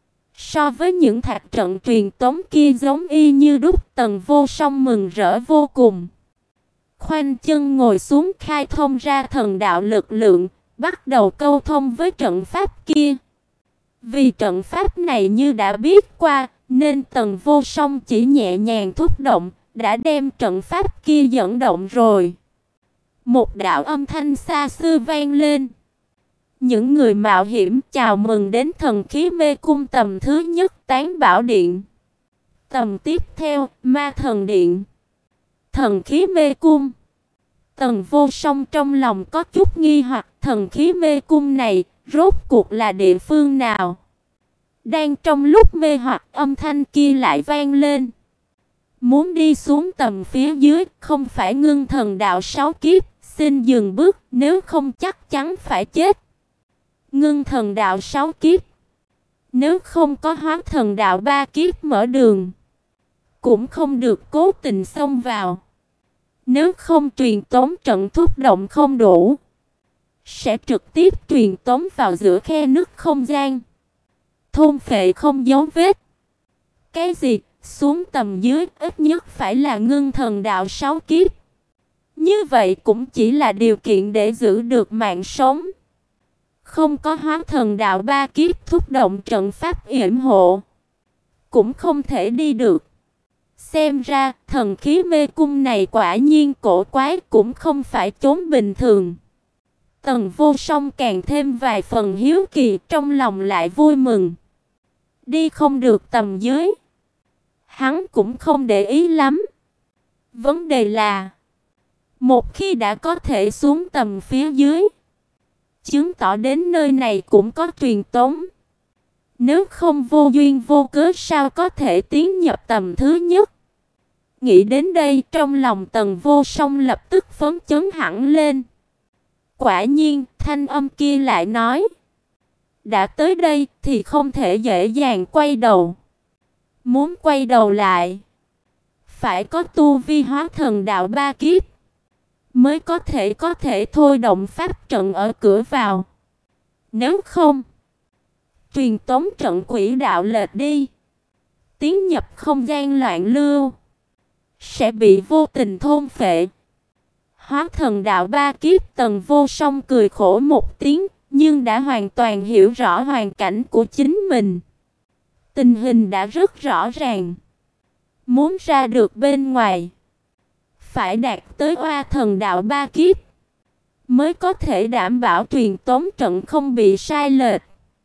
So với những thạch trận truyền tống kia giống y như đúc, Tần Vô Song mừng rỡ vô cùng. Khoanh chân ngồi xuống khai thông ra thần đạo lực lượng, bắt đầu câu thông với trận pháp kia. Vì trận pháp này như đã biết qua, nên Tần Vô Song chỉ nhẹ nhàng thúc động, đã đem trận pháp kia dẫn động rồi. Một đạo âm thanh xa xưa vang lên. Những người mạo hiểm chào mừng đến thần khí mê cung tầm thứ nhất Tán Bảo Điện. Tầm tiếp theo, Ma Thần Điện. Thần khí mê cung. Tần Vô Song trong lòng có chút nghi hoặc, thần khí mê cung này rốt cuộc là địa phương nào? Đang trong lúc mê hoặc, âm thanh kia lại vang lên. Muốn đi xuống tầm phía dưới, không phải ngưng thần đạo sáu kiếp, xin dừng bước, nếu không chắc chắn phải chết. Ngưng thần đạo sáu kiếp, nếu không có hóa thần đạo ba kiếp mở đường, cũng không được cố tình xông vào. Nếu không truyền tống trận thúc động không đủ, sẽ trực tiếp truyền tống vào giữa khe nứt không gian, thôn phệ không dấu vết. Cái gì? Xuống tầm dưới ít nhất phải là ngưng thần đạo sáu kiếp. Như vậy cũng chỉ là điều kiện để giữ được mạng sống, Không có hóa thần đạo ba kiếp thúc động trận pháp yểm hộ, cũng không thể đi được. Xem ra, thần khí mê cung này quả nhiên cổ quái, cũng không phải chốn bình thường. Tần Vô Song càng thêm vài phần hiếu kỳ, trong lòng lại vui mừng. Đi không được tầm dưới, hắn cũng không để ý lắm. Vấn đề là, một khi đã có thể xuống tầm phía dưới, chứng tỏ đến nơi này cũng có truyền tống. Nếu không vô duyên vô cớ sao có thể tiến nhập tầm thứ nhất. Nghĩ đến đây, trong lòng Tần Vô Song lập tức phấn chấn hẳn lên. Quả nhiên, thanh âm kia lại nói, đã tới đây thì không thể dễ dàng quay đầu. Muốn quay đầu lại, phải có tu vi hóa thần đạo ba kiếp, mới có thể có thể thôi động pháp trận ở cửa vào. Nếu không, truyền tống trận quỹ đạo lệch đi, tiến nhập không gian loạn lưu, sẽ bị vô tình thôn phệ. Hóa thần đạo ba kiếp, Tần Vô Song cười khổ một tiếng, nhưng đã hoàn toàn hiểu rõ hoàn cảnh của chính mình. Tình hình đã rất rõ ràng. Muốn ra được bên ngoài, phải đạt tới oa thần đạo ba kiếp, mới có thể đảm bảo truyền tống trận không bị sai lệch,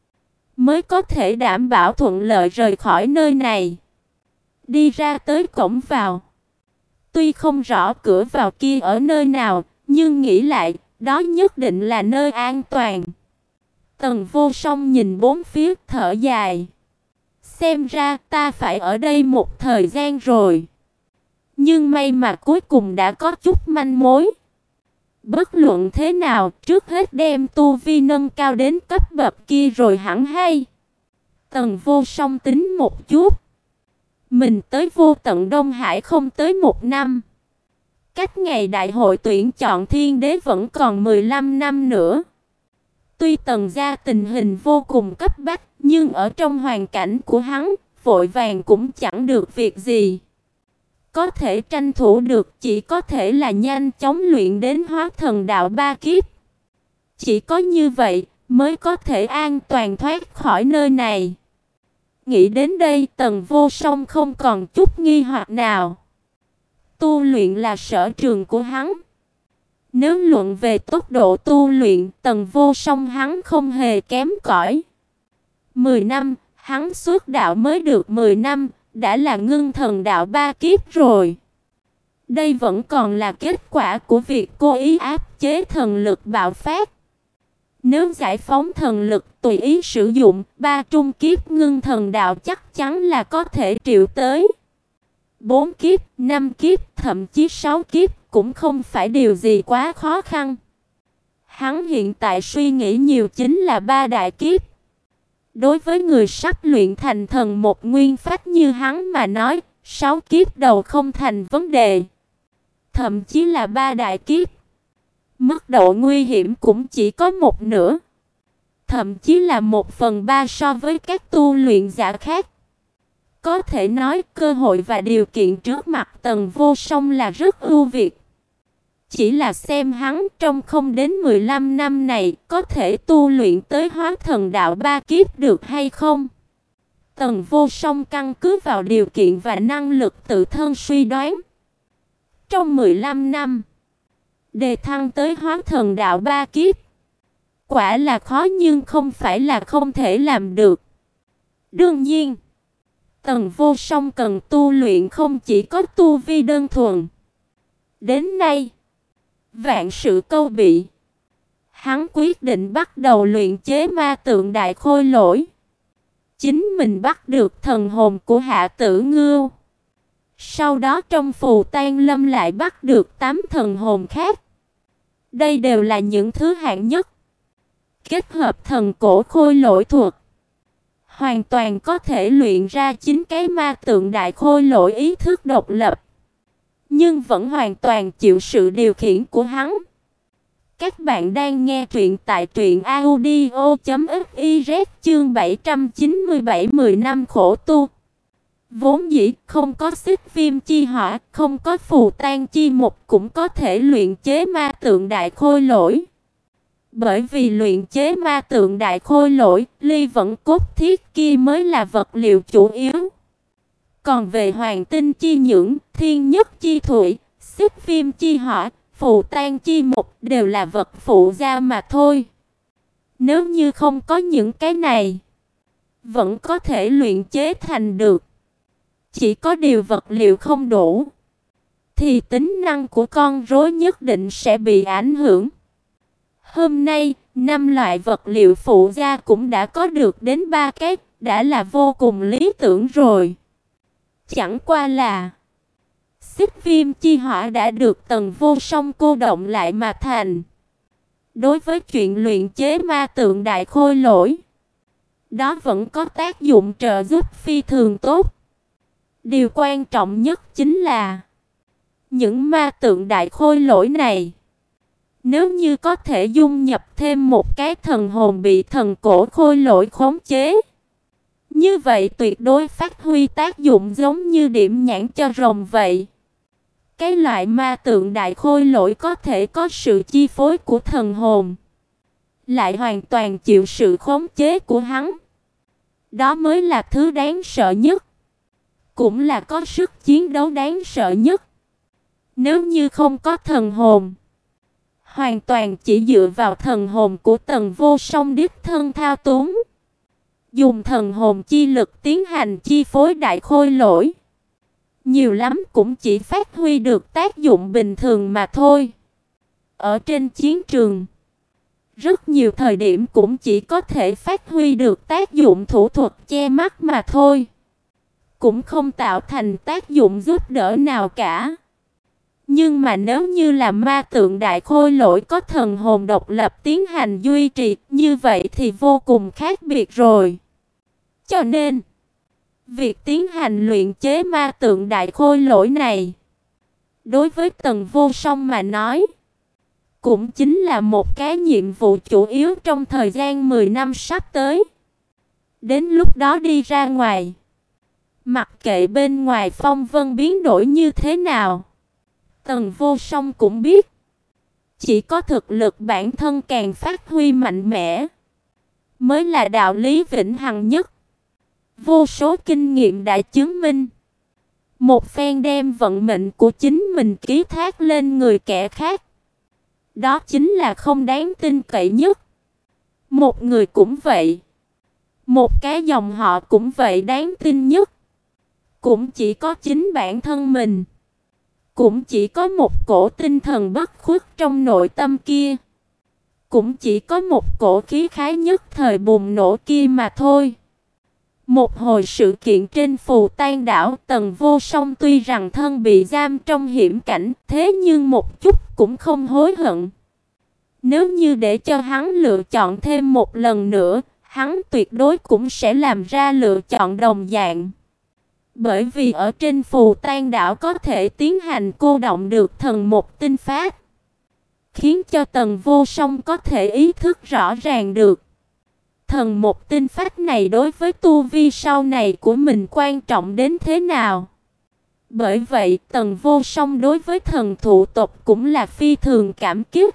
mới có thể đảm bảo thuận lợi rời khỏi nơi này, đi ra tới cổng vào. Tuy không rõ cửa vào kia ở nơi nào, nhưng nghĩ lại, đó nhất định là nơi an toàn. Tần Vô Song nhìn bốn phía, thở dài. Xem ra ta phải ở đây một thời gian rồi. Nhưng may mà cuối cùng đã có chút manh mối. Bất luận thế nào, trước hết đem tu vi nâng cao đến cấp bậc kia rồi hẳn hay. Tần Vô Song tính một chút. Mình tới Vô Tận Đông Hải không tới một năm. Cách ngày đại hội tuyển chọn thiên đế vẫn còn mười lăm năm nữa. Tuy Tần gia tình hình vô cùng cấp bách, nhưng ở trong hoàn cảnh của hắn, vội vàng cũng chẳng được việc gì. Có thể tranh thủ được chỉ có thể là nhanh chóng luyện đến hóa thần đạo ba kiếp. Chỉ có như vậy mới có thể an toàn thoát khỏi nơi này. Nghĩ đến đây, Tần Vô Song không còn chút nghi hoặc nào. Tu luyện là sở trường của hắn. Nếu luận về tốc độ tu luyện, Tần Vô Song hắn không hề kém cỏi. Mười năm, hắn xuất đạo mới được mười năm, đã là ngưng thần đạo ba kiếp rồi. Đây vẫn còn là kết quả của việc cố ý áp chế thần lực bạo phát. Nếu giải phóng thần lực tùy ý sử dụng, ba trung kiếp ngưng thần đạo chắc chắn là có thể triệu tới. Bốn kiếp, năm kiếp, thậm chí sáu kiếp cũng không phải điều gì quá khó khăn. Hắn hiện tại suy nghĩ nhiều chính là ba đại kiếp. Đối với người sắp luyện thành thần một nguyên phách như hắn mà nói, sáu kiếp đầu không thành vấn đề. Thậm chí là ba đại kiếp, mức độ nguy hiểm cũng chỉ có một nửa, thậm chí là một phần ba so với các tu luyện giả khác. Có thể nói cơ hội và điều kiện trước mặt Tần Vô Song là rất ưu việt. Chỉ là xem hắn trong không đến mười lăm năm này có thể tu luyện tới hóa thần đạo ba kiếp được hay không. Tần Vô Song căn cứ vào điều kiện và năng lực tự thân suy đoán. Trong mười lăm năm, đề thăng tới hóa thần đạo ba kiếp, quả là khó nhưng không phải là không thể làm được. Đương nhiên, Tần Vô Song cần tu luyện không chỉ có tu vi đơn thuần. Đến nay, vạn sự câu bị, hắn quyết định bắt đầu luyện chế ma tượng đại khôi lỗi. Chính mình bắt được thần hồn của Hạ Tử Ngưu. Sau đó trong phù Tang Lâm lại bắt được tám thần hồn khác. Đây đều là những thứ hạng nhất. Kết hợp thần cổ khôi lỗi thuật, hoàn toàn có thể luyện ra chín cái ma tượng đại khôi lỗi ý thức độc lập, nhưng vẫn hoàn toàn chịu sự điều khiển của hắn. Các bạn đang nghe truyện tại truyện audio chấm fiz chương bảy trăm chín mươi bảy mười năm khổ tu. Vốn dĩ không có xích viêm chi hỏa, không có phù tang chi mục cũng có thể luyện chế ma tượng đại khôi lỗi. Bởi vì luyện chế ma tượng đại khôi lỗi, ly vẫn cốt thiết kia mới là vật liệu chủ yếu. Còn về hoàng tinh chi nhưỡng, thiên nhất chi thủy, xích viêm chi hỏa, phù tan chi mục đều là vật phụ gia mà thôi. Nếu như không có những cái này, vẫn có thể luyện chế thành được. Chỉ có điều vật liệu không đủ, thì tính năng của con rối nhất định sẽ bị ảnh hưởng. Hôm nay, năm loại vật liệu phụ gia cũng đã có được đến ba cái, đã là vô cùng lý tưởng rồi. Chẳng qua là xích viêm chi hỏa đã được Tần Vô Song cô động lại mà thành. Đối với chuyện luyện chế ma tượng đại khôi lỗi, đó vẫn có tác dụng trợ giúp phi thường tốt. Điều quan trọng nhất chính là những ma tượng đại khôi lỗi này, nếu như có thể dung nhập thêm một cái thần hồn bị thần cổ khôi lỗi khống chế, như vậy tuyệt đối phát huy tác dụng giống như điểm nhãn cho rồng vậy. Cái loại ma tượng đại khôi lỗi có thể có sự chi phối của thần hồn, lại hoàn toàn chịu sự khống chế của hắn. Đó mới là thứ đáng sợ nhất, cũng là có sức chiến đấu đáng sợ nhất. Nếu như không có thần hồn, hoàn toàn chỉ dựa vào thần hồn của Tần Vô Song đích thân thao túng, dùng thần hồn chi lực tiến hành chi phối đại khôi lỗi, nhiều lắm cũng chỉ phát huy được tác dụng bình thường mà thôi. Ở trên chiến trường, rất nhiều thời điểm cũng chỉ có thể phát huy được tác dụng thủ thuật che mắt mà thôi, cũng không tạo thành tác dụng giúp đỡ nào cả. Nhưng mà nếu như là ma tượng đại khôi lỗi có thần hồn độc lập tiến hành duy trì, như vậy thì vô cùng khác biệt rồi. Cho nên, việc tiến hành luyện chế ma tượng đại khôi lỗi này, đối với Tần Vô Song mà nói, cũng chính là một cái nhiệm vụ chủ yếu trong thời gian mười năm sắp tới. Đến lúc đó đi ra ngoài, mặc kệ bên ngoài phong vân biến đổi như thế nào, Tần Vô Song cũng biết, chỉ có thực lực bản thân càng phát huy mạnh mẽ, mới là đạo lý vĩnh hằng nhất. Vô số kinh nghiệm đã chứng minh, một phen đem vận mệnh của chính mình ký thác lên người kẻ khác, đó chính là không đáng tin cậy nhất. Một người cũng vậy, một cái dòng họ cũng vậy, đáng tin nhất cũng chỉ có chính bản thân mình. Cũng chỉ có một cổ tinh thần bất khuất trong nội tâm kia, cũng chỉ có một cổ khí khái nhất thời bùng nổ kia mà thôi. Một hồi sự kiện trên Phù Tang đảo, Tần Vô Song tuy rằng thân bị giam trong hiểm cảnh, thế nhưng một chút cũng không hối hận. Nếu như để cho hắn lựa chọn thêm một lần nữa, hắn tuyệt đối cũng sẽ làm ra lựa chọn đồng dạng. Bởi vì ở trên Phù Tang đảo có thể tiến hành cô động được thần một tinh pháp, khiến cho Tần Vô Song có thể ý thức rõ ràng được thần một tinh pháp này đối với tu vi sau này của mình quan trọng đến thế nào. Bởi vậy Tần Vô Song đối với thần thụ tộc cũng là phi thường cảm kích.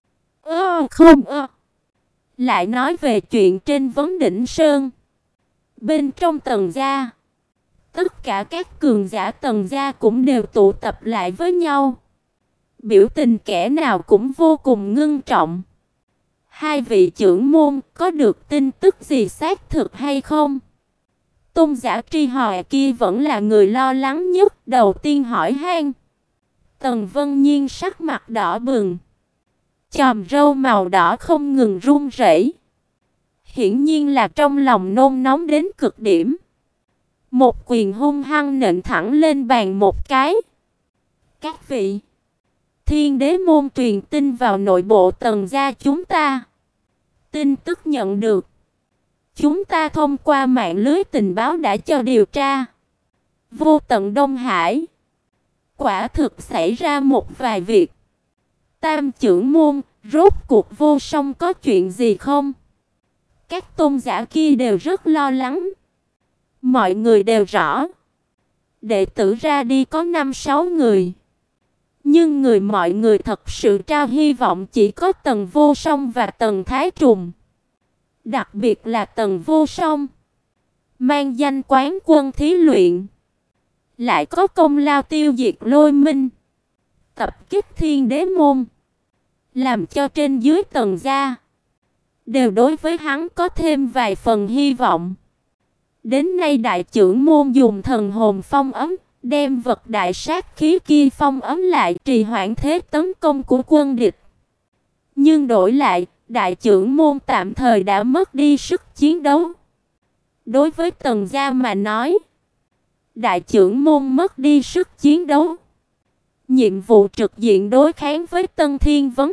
Ơ không ơ. Lại nói về chuyện trên Vấn Đỉnh Sơn. Bên trong Tần gia, tất cả các cường giả Tần gia cũng đều tụ tập lại với nhau. Biểu tình kẻ nào cũng vô cùng ngưng trọng. Hai vị trưởng môn có được tin tức gì xác thực hay không? Tôn giả Tri Hòa kia vẫn là người lo lắng nhất, đầu tiên hỏi han. Tần Vân Nhiên sắc mặt đỏ bừng, chòm râu màu đỏ không ngừng run rẩy, hiển nhiên là trong lòng nôn nóng đến cực điểm. Một quyền hung hăng nện thẳng lên bàn một cái. Các vị, Thiên Đế môn truyền tin vào nội bộ Tần gia chúng ta. Tin tức nhận được, chúng ta thông qua mạng lưới tình báo đã cho điều tra. Vô tận Đông Hải, quả thực xảy ra một vài việc. Tam trưởng môn, rốt cuộc Vô Song có chuyện gì không? Các tôn giả kia đều rất lo lắng. Mọi người đều rõ, đệ tử ra đi có năm sáu người, Nhưng người mọi người thật sự trao hy vọng chỉ có Tần Vô Song và Tần Thái Trùng. Đặc biệt là Tần Vô Song, mang danh quán quân thí luyện, lại có công lao tiêu diệt Lôi Minh, tập kích Thiên Đế môn, làm cho trên dưới Tần gia đều đối với hắn có thêm vài phần hy vọng. Đến nay đại trưởng môn dùng thần hồn phong ấn, đem vật đại sát khí kia phong ấn lại, trì hoãn thế tấn công của quân địch. Nhưng đổi lại, đại trưởng môn tạm thời đã mất đi sức chiến đấu. Đối với Tần gia mà nói, đại trưởng môn mất đi sức chiến đấu, nhiệm vụ trực diện đối kháng với Tân Thiên Vấn,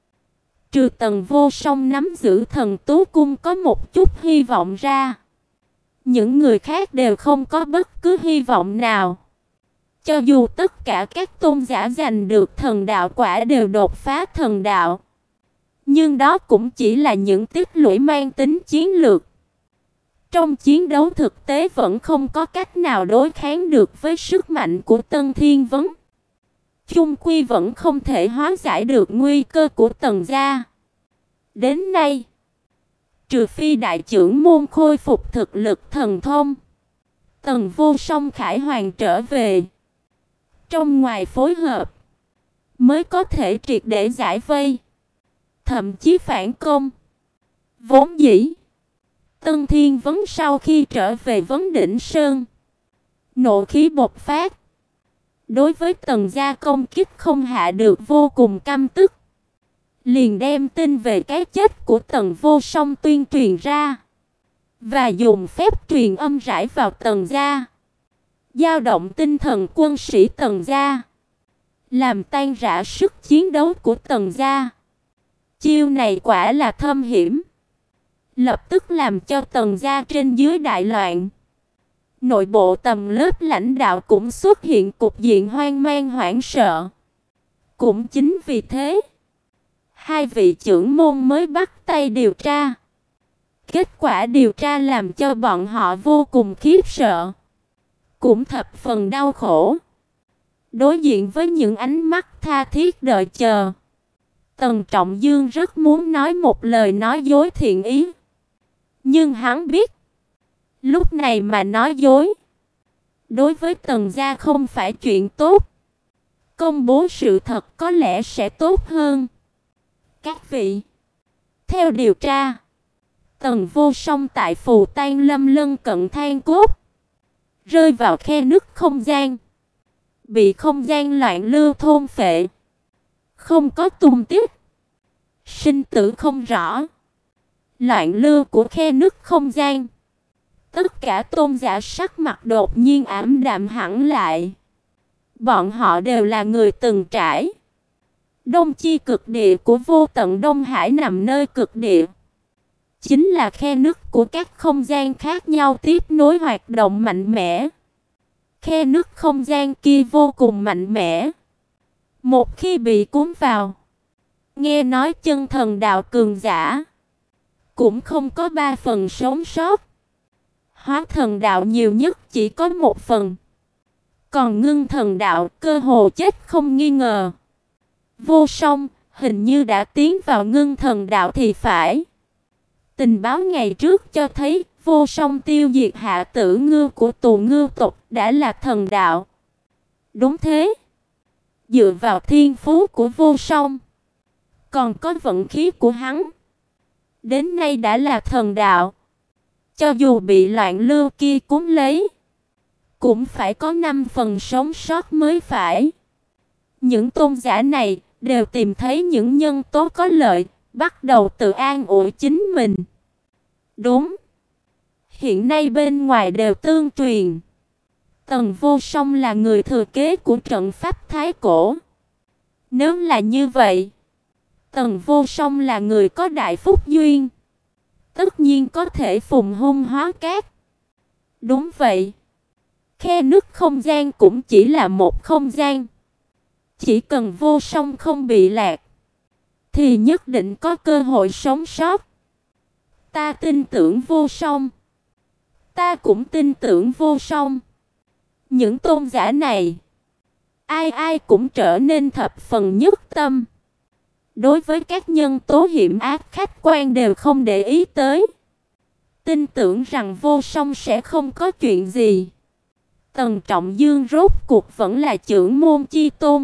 trừ Tần Vô Song nắm giữ Thần Tú Cung có một chút hy vọng ra, những người khác đều không có bất cứ hy vọng nào. Cho dù tất cả các tôn giả giành được thần đạo quả đều đột phá thần đạo, nhưng đó cũng chỉ là những tích lũy mang tính chiến lược. Trong chiến đấu thực tế vẫn không có cách nào đối kháng được với sức mạnh của Tân Thiên Vấn. Chung quy vẫn không thể hóa giải được nguy cơ của Tần gia. Đến nay, trừ phi đại trưởng môn khôi phục thực lực thần thông, Tần Vô Song khải hoàn trở về, trong ngoài phối hợp, mới có thể triệt để giải vây, thậm chí phản công. Vốn dĩ, Tân Thiên Vấn sau khi trở về Vấn Đỉnh Sơn, nộ khí bộc phát, đối với Tần gia công kích không hạ được, vô cùng căm tức, liền đem tin về cái chết của Tần Vô Song tuyên truyền ra, và dùng phép truyền âm rải vào Tần gia, dao động tinh thần quân sĩ Tần gia, làm tan rã sức chiến đấu của Tần gia. Chiêu này quả là thâm hiểm, lập tức làm cho Tần gia trên dưới đại loạn. Nội bộ tầng lớp lãnh đạo cũng xuất hiện cục diện hoang mang hoảng sợ. Cũng chính vì thế, hai vị trưởng môn mới bắt tay điều tra. Kết quả điều tra làm cho bọn họ vô cùng khiếp sợ, cũng thập phần đau khổ. Đối diện với những ánh mắt tha thiết đợi chờ, Tần Trọng Dương rất muốn nói một lời nói dối thiện ý. Nhưng hắn biết, lúc này mà nói dối, đối với Tần gia không phải chuyện tốt. Công bố sự thật có lẽ sẽ tốt hơn. Các vị, theo điều tra, Tần Vô Song tại Phù Tang Lâm lân cận than cốt, rơi vào khe nứt không gian, bị không gian loạn lưu thôn phệ, không có tung tích, sinh tử không rõ. Loạn lưu của khe nứt không gian, tất cả tôn giả sắc mặt đột nhiên ảm đạm hẳn lại. Bọn họ đều là người từng trải. Đông chi cực địa của vô tận Đông Hải nằm nơi cực địa, chính là khe nứt của các không gian khác nhau tiếp nối hoạt động mạnh mẽ. Khe nứt không gian kia vô cùng mạnh mẽ. Một khi bị cuốn vào, nghe nói chân thần đạo cường giả cũng không có ba phần sống sót. Hóa thần đạo nhiều nhất chỉ có một phần. Còn ngưng thần đạo cơ hồ chết không nghi ngờ. Vô Song hình như đã tiến vào ngưng thần đạo thì phải. Tình báo ngày trước cho thấy Vô Song tiêu diệt Hạ Tử Ngưu của Tù Ngưu tộc đã là thần đạo. Đúng thế. Dựa vào thiên phú của Vô Song, còn có vận khí của hắn, đến nay đã là thần đạo. Cho dù bị loạn lưu kia cuốn lấy, cũng phải có năm phần sống sót mới phải. Những tôn giả này đều tìm thấy những nhân tố có lợi, bắt đầu tự an ủi chính mình. Đúng, hiện nay bên ngoài đều tương truyền Tần Vô Song là người thừa kế của trận pháp Thái Cổ. Nếu là như vậy, Tần Vô Song là người có đại phúc duyên, tất nhiên có thể phùng hung hóa cát. Đúng vậy, khe nứt không gian cũng chỉ là một không gian. Chỉ cần Vô Song không bị lạc, thì nhất định có cơ hội sống sót. Ta tin tưởng Vô Song. Ta cũng tin tưởng Vô Song. Những tôn giả này, ai ai cũng trở nên thập phần nhất tâm. Đối với các nhân tố hiểm ác khách quan đều không để ý tới. Tin tưởng rằng Vô Song sẽ không có chuyện gì. Tần Trọng Dương rốt cuộc vẫn là trưởng môn chi tôn.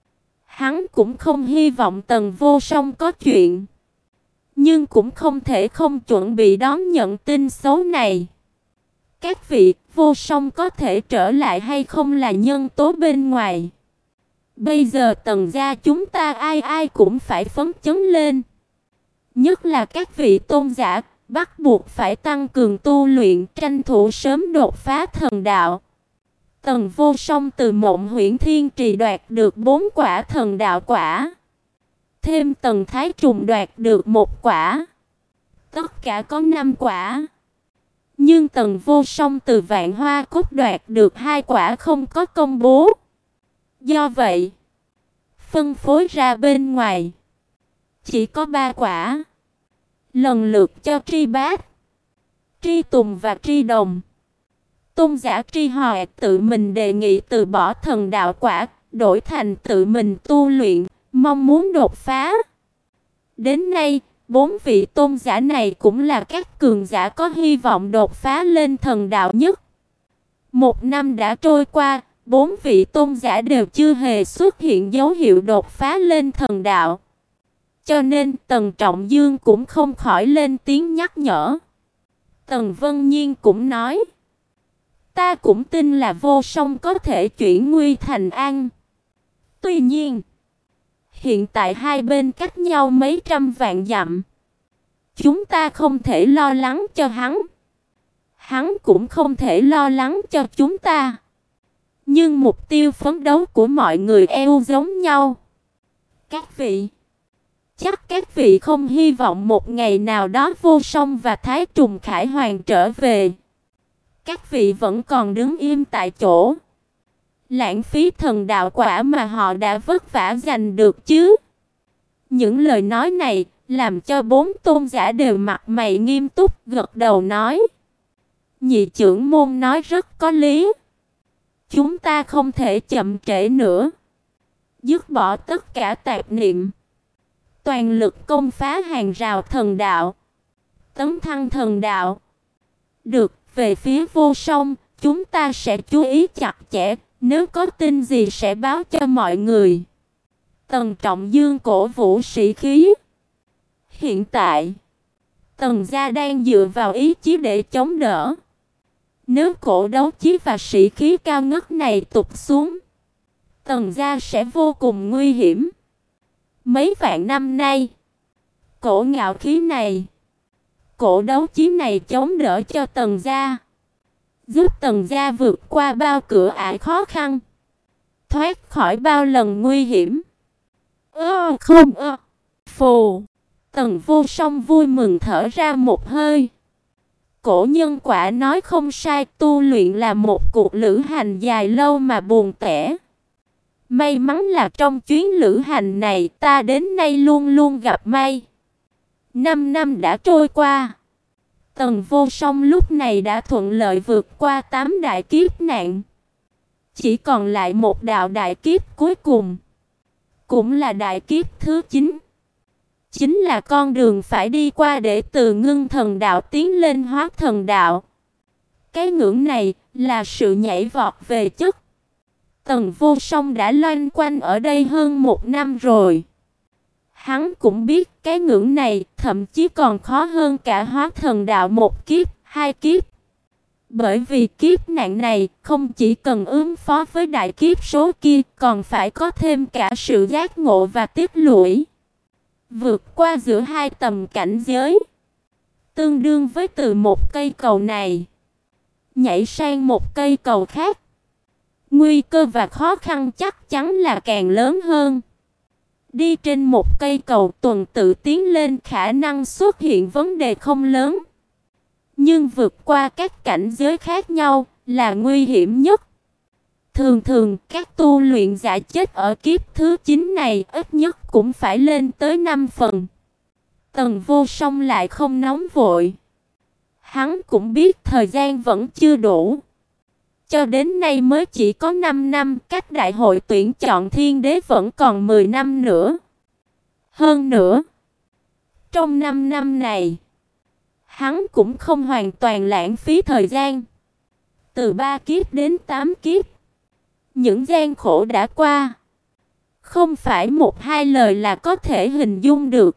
Hắn cũng không hy vọng Tần Vô Song có chuyện. Nhưng cũng không thể không chuẩn bị đón nhận tin xấu này. Các vị, Vô Song có thể trở lại hay không là nhân tố bên ngoài. Bây giờ Tần gia chúng ta ai ai cũng phải phấn chấn lên. Nhất là các vị tôn giả, bắt buộc phải tăng cường tu luyện, tranh thủ sớm đột phá thần đạo. Tần Vô Song từ Mộng Huyễn Thiên Trì đoạt được bốn quả thần đạo quả. Thêm Tần Thái Trùng đoạt được một quả. Tất cả có năm quả. Nhưng Tần Vô Song từ Vạn Hoa Cốt đoạt được hai quả không có công bố. Do vậy, phân phối ra bên ngoài chỉ có ba quả. Lần lượt cho Tri Bát, Tri Tùng và Tri Đồng. Tôn giả Tri Hòa tự mình đề nghị từ bỏ thần đạo quả, đổi thành tự mình tu luyện, mong muốn đột phá. Đến nay, bốn vị tôn giả này cũng là các cường giả có hy vọng đột phá lên thần đạo nhất. Một năm đã trôi qua, bốn vị tôn giả đều chưa hề xuất hiện dấu hiệu đột phá lên thần đạo. Cho nên Tần Trọng Dương cũng không khỏi lên tiếng nhắc nhở. Tần Vân Nhiên cũng nói, ta cũng tin là Vô Song có thể chuyển nguy thành an. Tuy nhiên, hiện tại hai bên cách nhau mấy trăm vạn dặm. Chúng ta không thể lo lắng cho hắn. Hắn cũng không thể lo lắng cho chúng ta. Nhưng mục tiêu phấn đấu của mọi người eo giống nhau. Các vị, chắc các vị không hy vọng một ngày nào đó Vô Song và Thái Trùng Khải Hoàn trở về. Các vị vẫn còn đứng im tại chỗ, lãng phí thần đạo quả mà họ đã vất vả giành được chứ. Những lời nói này làm cho bốn tôn giả đều mặt mày nghiêm túc, gật đầu nói. Nhị trưởng môn nói rất có lý. Chúng ta không thể chậm trễ nữa. Dứt bỏ tất cả tạp niệm, toàn lực công phá hàng rào thần đạo, tấn thăng thần đạo. Được, về phía Vô Song, chúng ta sẽ chú ý chặt chẽ, nếu có tin gì sẽ báo cho mọi người. Tần Trọng Dương cổ vũ sĩ khí. Hiện tại, Tần gia đang dựa vào ý chí để chống đỡ. Nếu cổ đấu chí và sĩ khí cao ngất này tụt xuống, Tần gia sẽ vô cùng nguy hiểm. Mấy vạn năm nay, cổ ngạo khí này, cổ đấu chí này chống đỡ cho Tần gia, giúp Tần gia vượt qua bao cửa ải khó khăn, thoát khỏi bao lần nguy hiểm. Ơ không ơ. Phù. Tần Vô Song vui mừng thở ra một hơi. Cổ nhân quả nói không sai, tu luyện là một cuộc lữ hành dài lâu mà buồn tẻ. May mắn là trong chuyến lữ hành này ta đến nay luôn luôn gặp may. Năm năm đã trôi qua. Tần Vô Song lúc này đã thuận lợi vượt qua tám đại kiếp nạn. Chỉ còn lại một đạo đại kiếp cuối cùng, cũng là đại kiếp thứ chín. Chính là con đường phải đi qua để từ ngưng thần đạo tiến lên hóa thần đạo. Cái ngưỡng này là sự nhảy vọt về chất. Tần Vô Song đã loanh quanh ở đây hơn một năm rồi. Hắn cũng biết cái ngưỡng này thậm chí còn khó hơn cả hóa thần đạo một kiếp, hai kiếp. Bởi vì kiếp nạn này không chỉ cần ứng phó với đại kiếp số kia, còn phải có thêm cả sự giác ngộ và tiếp lũy. Vượt qua giữa hai tầm cảnh giới, tương đương với từ một cây cầu này nhảy sang một cây cầu khác. Nguy cơ và khó khăn chắc chắn là càng lớn hơn. Đi trên một cây cầu tuần tự tiến lên khả năng xuất hiện vấn đề không lớn. Nhưng vượt qua các cảnh giới khác nhau là nguy hiểm nhất. Thường thường các tu luyện giả chết ở kiếp thứ chín này ít nhất cũng phải lên tới năm phần. Tần Vô Song lại không nóng vội. Hắn cũng biết thời gian vẫn chưa đủ. cho đến nay mới chỉ có năm năm, cách đại hội tuyển chọn thiên đế vẫn còn mười năm nữa. Hơn nữa, trong năm năm này, hắn cũng không hoàn toàn lãng phí thời gian. Từ ba kiếp đến tám kiếp, những gian khổ đã qua, không phải một hai lời là có thể hình dung được.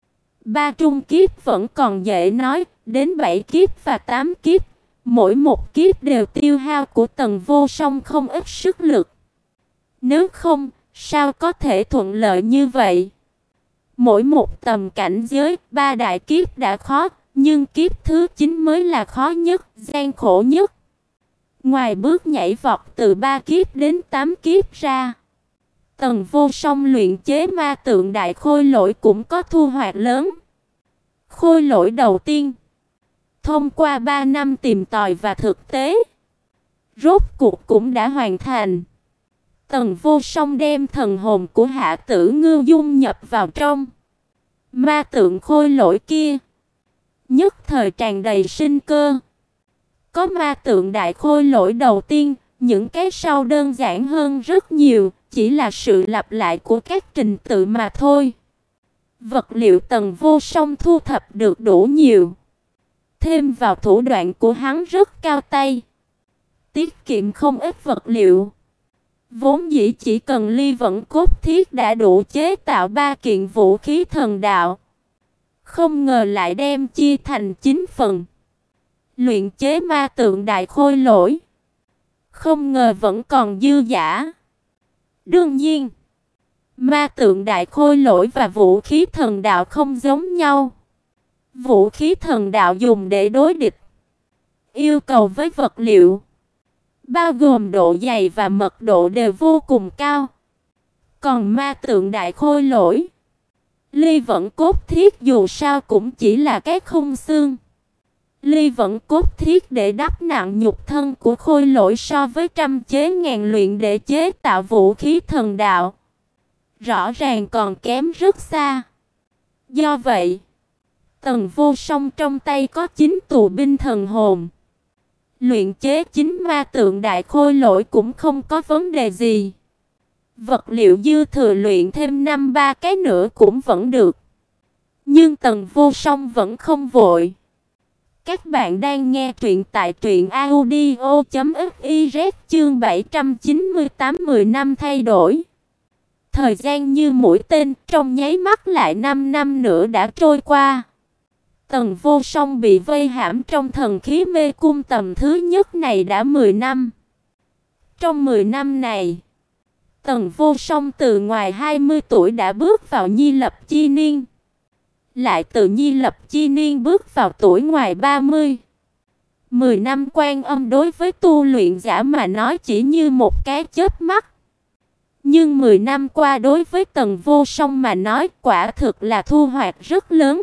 Ba trung kiếp vẫn còn dễ nói, đến bảy kiếp và tám kiếp, mỗi một kiếp đều tiêu hao của Tần Vô Song không ít sức lực. Nếu không, sao có thể thuận lợi như vậy? Mỗi một tầm cảnh giới, ba đại kiếp đã khó, nhưng kiếp thứ chín mới là khó nhất, gian khổ nhất. Ngoài bước nhảy vọt từ ba kiếp đến tám kiếp ra, Tần Vô Song luyện chế ma tượng đại khôi lỗi cũng có thu hoạch lớn. Khôi lỗi đầu tiên, thông qua ba năm tìm tòi và thực tế, rốt cuộc cũng đã hoàn thành. Tần Vô Song đem thần hồn của Hạ Tử Ngưu dung nhập vào trong ma tượng khôi lỗi kia, nhất thời tràn đầy sinh cơ. Có ma tượng đại khôi lỗi đầu tiên, những cái sau đơn giản hơn rất nhiều, chỉ là sự lặp lại của các trình tự mà thôi. Vật liệu Tần Vô Song thu thập được đủ nhiều, thêm vào thủ đoạn của hắn rất cao tay, tiết kiệm không ít vật liệu. Vốn dĩ chỉ cần ly vẫn cốt thiết đã đủ chế tạo ba kiện vũ khí thần đạo, không ngờ lại đem chia thành chín phần, luyện chế ma tượng đại khôi lỗi, không ngờ vẫn còn dư dả. Đương nhiên, ma tượng đại khôi lỗi và vũ khí thần đạo không giống nhau. Vũ khí thần đạo dùng để đối địch, yêu cầu với vật liệu, bao gồm độ dày và mật độ đều vô cùng cao. Còn ma tượng đại khôi lỗi, ly vẫn cốt thiết dù sao cũng chỉ là cái khung xương. Ly vẫn cốt thiết để đắp nặng nhục thân của khôi lỗi so với trăm chế ngàn luyện để chế tạo vũ khí thần đạo, rõ ràng còn kém rất xa. Do vậy, Tần Vô Song trong tay có chín tù binh thần hồn, luyện chế chín ma tượng đại khôi lỗi cũng không có vấn đề gì. Vật liệu dư thừa luyện thêm năm ba cái nữa cũng vẫn được. Nhưng Tần Vô Song vẫn không vội. Các bạn đang nghe truyện tại truyện audio chấm fiz chương bảy trăm chín mươi tám mười năm thay đổi. Thời gian như mũi tên, trong nháy mắt lại năm năm nữa đã trôi qua. Tần Vô Song bị vây hãm trong thần khí mê cung tầm thứ nhất này đã mười năm. Trong mười năm này, Tần Vô Song từ ngoài hai mươi tuổi đã bước vào nhi lập chi niên, lại từ nhi lập chi niên bước vào tuổi ngoài ba mươi. Mười năm Quan Âm đối với tu luyện giả mà nói chỉ như một cái chớp mắt. Nhưng mười năm qua đối với Tần Vô Song mà nói quả thực là thu hoạch rất lớn.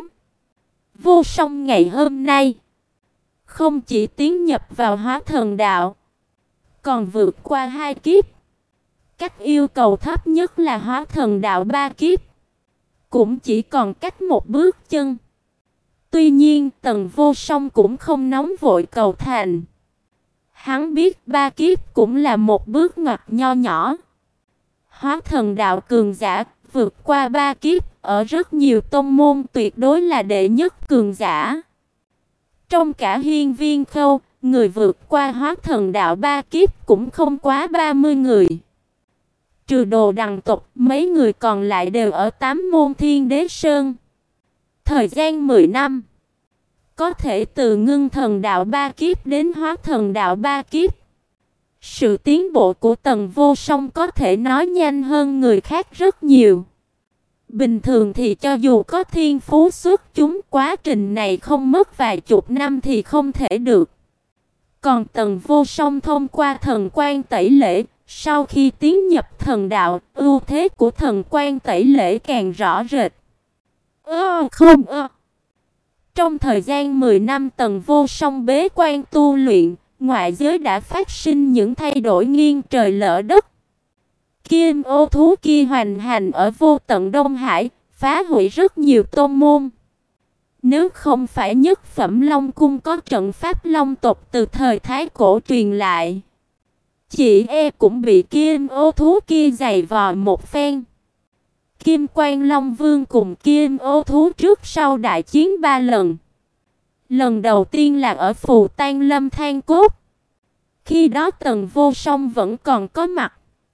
Vô Song ngày hôm nay không chỉ tiến nhập vào hóa thần đạo, còn vượt qua hai kiếp. Cách yêu cầu thấp nhất là hóa thần đạo ba kiếp, cũng chỉ còn cách một bước chân. Tuy nhiên, Tần Vô Song cũng không nóng vội cầu thành. Hắn biết ba kiếp cũng là một bước ngoặt nho nhỏ. Hóa thần đạo cường giả vượt qua ba kiếp ở rất nhiều tông môn tuyệt đối là đệ nhất cường giả. Trong cả Hiên Viên Khâu, người vượt qua hóa thần đạo ba kiếp cũng không quá ba mươi người. Trừ Đồ Đằng tộc, mấy người còn lại đều ở tám môn Thiên Đế Sơn. Thời gian mười năm, có thể từ ngưng thần đạo ba kiếp đến hóa thần đạo ba kiếp. Sự tiến bộ của Tần Vô Song có thể nói nhanh hơn người khác rất nhiều. Bình thường thì cho dù có thiên phú xuất chúng, quá trình này không mất vài chục năm thì không thể được. Còn Tần Vô Song thông qua thần quan tẩy lễ, sau khi tiến nhập thần đạo, ưu thế của thần quan tẩy lễ càng rõ rệt. Ơ không ơ. Trong thời gian mười năm Tần Vô Song bế quan tu luyện, ngoại giới đã phát sinh những thay đổi nghiêng trời lỡ đất. Kim ô thú kia hoành hành ở vô tận Đông Hải, phá hủy rất nhiều tôn môn. Nếu không phải nhất phẩm Long Cung có trận pháp Long tộc từ thời Thái Cổ truyền lại, Chị e cũng bị Kim Ô thú kia giày vò một phen. Kim Quan Long Vương cùng Kim Ô thú trước sau đại chiến ba lần. Lần đầu tiên là ở Phù Tang Lâm Than Cốt. Khi đó Tần Vô Song vẫn còn có mặt.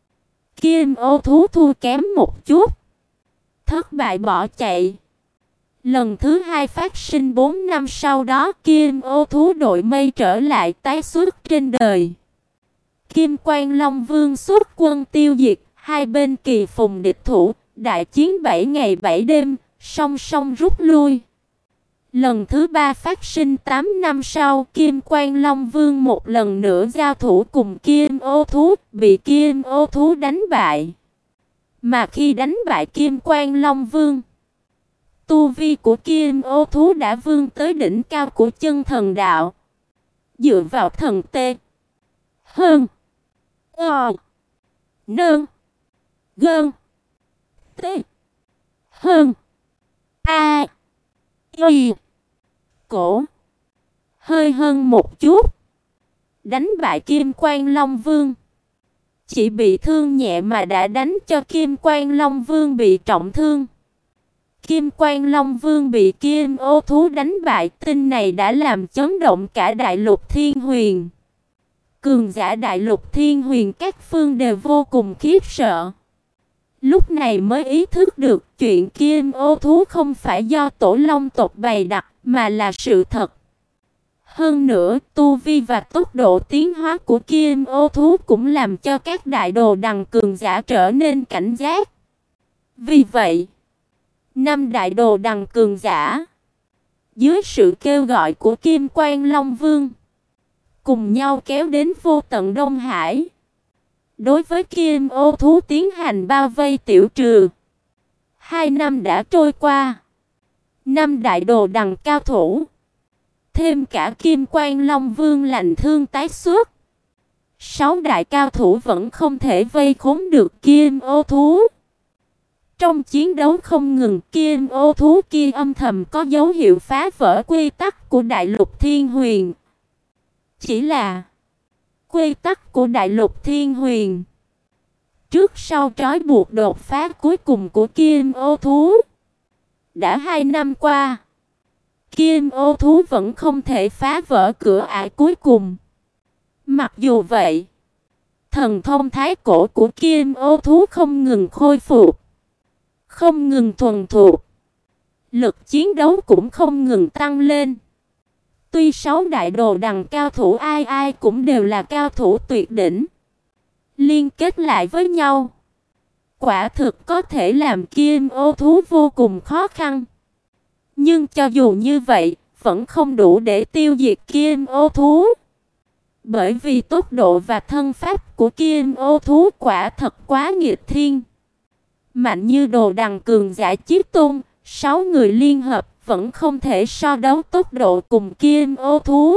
Kim Ô thú thua kém một chút, thất bại bỏ chạy. Lần thứ hai phát sinh bốn năm sau đó, Kim Ô thú đội mây trở lại tái xuất trên đời. Kim Quan Long Vương xuất quân tiêu diệt, hai bên kỳ phùng địch thủ, đại chiến bảy ngày bảy đêm, song song rút lui. Lần thứ ba phát sinh tám năm sau, Kim Quan Long Vương một lần nữa giao thủ cùng Kim Ô thú, bị Kim Ô thú đánh bại. Mà khi đánh bại Kim Quan Long Vương, tu vi của Kim Ô thú đã vươn tới đỉnh cao của chân thần đạo. Dựa vào thần tê, hơn, ờ, nơn, gơn, tê, hơn, a, y, cổ, hơi hơn một chút, đánh bại Kim Quan Long Vương. Chỉ bị thương nhẹ mà đã đánh cho Kim Quan Long Vương bị trọng thương. Kim Quan Long Vương bị Kim Ô thú đánh bại, tin này đã làm chấn động cả đại lục Thiên Huyền. Cường giả đại lục Thiên Huyền các phương đều vô cùng khiếp sợ. Lúc này mới ý thức được chuyện Kim Ô thú không phải do Tổ Long tộc bày đặt, mà là sự thật. Hơn nữa, tu vi và tốc độ tiến hóa của Kim Ô thú cũng làm cho các đại đồ đằng cường giả trở nên cảnh giác. Vì vậy, năm đại đồ đằng cường giả, dưới sự kêu gọi của Kim Quan Long Vương, cùng nhau kéo đến vô tận Đông Hải. Đối với Kim Ô thú tiến hành bao vây tiểu trừ. Hai năm đã trôi qua. Năm đại đồ đằng cao thủ, thêm cả Kim Quan Long Vương lành thương tái xuất, sáu đại cao thủ vẫn không thể vây khốn được Kim Ô thú. Trong chiến đấu không ngừng, Kim Ô thú kia âm thầm có dấu hiệu phá vỡ quy tắc của đại lục Thiên Huyền. Chỉ là quy tắc của đại lục Thiên Huyền, trước sau trói buộc đột phá cuối cùng của Kim Ô thú. Đã hai năm qua, Kim Ô thú vẫn không thể phá vỡ cửa ải cuối cùng. Mặc dù vậy, thần thông thái cổ của Kim Ô thú không ngừng khôi phục, không ngừng thuần thục, lực chiến đấu cũng không ngừng tăng lên. Tuy sáu đại đồ đằng cao thủ ai ai cũng đều là cao thủ tuyệt đỉnh, liên kết lại với nhau, quả thực có thể làm Kim Ô thú vô cùng khó khăn. Nhưng cho dù như vậy, vẫn không đủ để tiêu diệt Kim Ô thú. Bởi vì tốc độ và thân pháp của Kim Ô thú quả thật quá nghịch thiên. Mạnh như đồ đằng cường giả Chiếc Tôn, sáu người liên hợp vẫn không thể so đấu tốc độ cùng Kim Ô thú.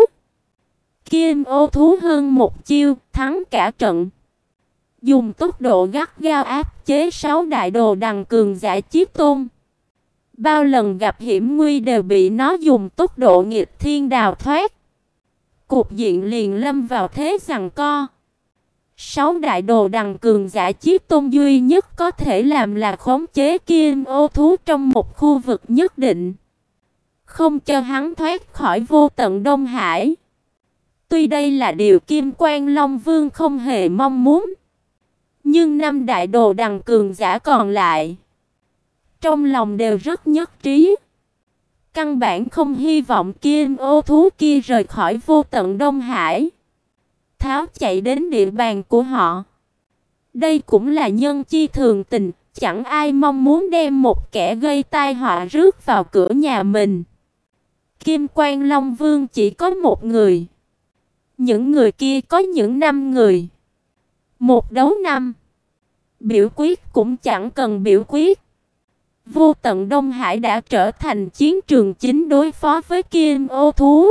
Kim Ô thú hơn một chiêu, thắng cả trận. Dùng tốc độ gắt gao áp chế sáu đại đồ đằng cường giả Chiếc Tôn. Bao lần gặp hiểm nguy đều bị nó dùng tốc độ nghịch thiên đào thoát. Cục diện liền lâm vào thế giằng co. Sáu đại đồ đằng cường giả Chiếc Tôn duy nhất có thể làm là khống chế Kim Ô thú trong một khu vực nhất định, không cho hắn thoát khỏi vô tận Đông Hải. Tuy đây là điều Kim Quan Long Vương không hề mong muốn, nhưng năm đại đồ đằng cường giả còn lại trong lòng đều rất nhất trí. Căn bản không hy vọng Kim Ô thú kia rời khỏi vô tận Đông Hải, tháo chạy đến địa bàn của họ. Đây cũng là nhân chi thường tình, chẳng ai mong muốn đem một kẻ gây tai họa rước vào cửa nhà mình. Kim Quan Long Vương chỉ có một người, những người kia có những năm người. Một đấu năm, biểu quyết cũng chẳng cần biểu quyết. Vô tận Đông Hải đã trở thành chiến trường chính đối phó với Kim Ô thú.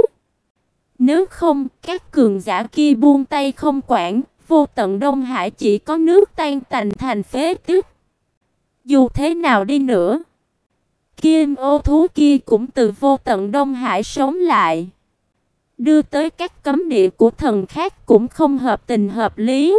Nếu không, các cường giả kia buông tay không quản, vô tận Đông Hải chỉ có nước tan tành thành phế tích. Dù thế nào đi nữa, Kim Ô thú kia cũng từ vô tận Đông Hải sống lại. đưa tới các cấm địa của thần khác cũng không hợp tình hợp lý.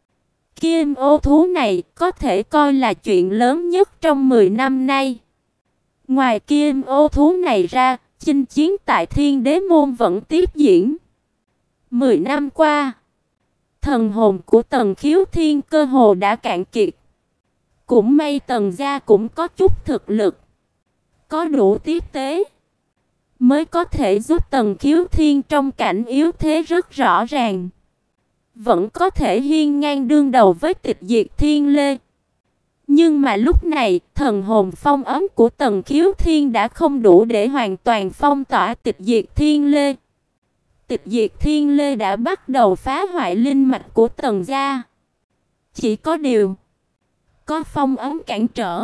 Kim ô thú này có thể coi là chuyện lớn nhất trong mười năm nay. Ngoài kim ô thú này ra, chinh chiến tại Thiên Đế Môn vẫn tiếp diễn. Mười năm qua, thần hồn của Tần Khiếu Thiên cơ hồ đã cạn kiệt. Cũng may Tần gia cũng có chút thực lực, có đủ tiếp tế, mới có thể giúp Tần Khiếu Thiên trong cảnh yếu thế rất rõ ràng. Vẫn có thể hiên ngang đương đầu với Tịch Diệt Thiên Lê. Nhưng mà lúc này, thần hồn phong ấn của Tần Khiếu Thiên đã không đủ để hoàn toàn phong tỏa Tịch Diệt Thiên Lê. Tịch Diệt Thiên Lê đã bắt đầu phá hoại linh mạch của Tần gia. Chỉ có điều, có phong ấn cản trở,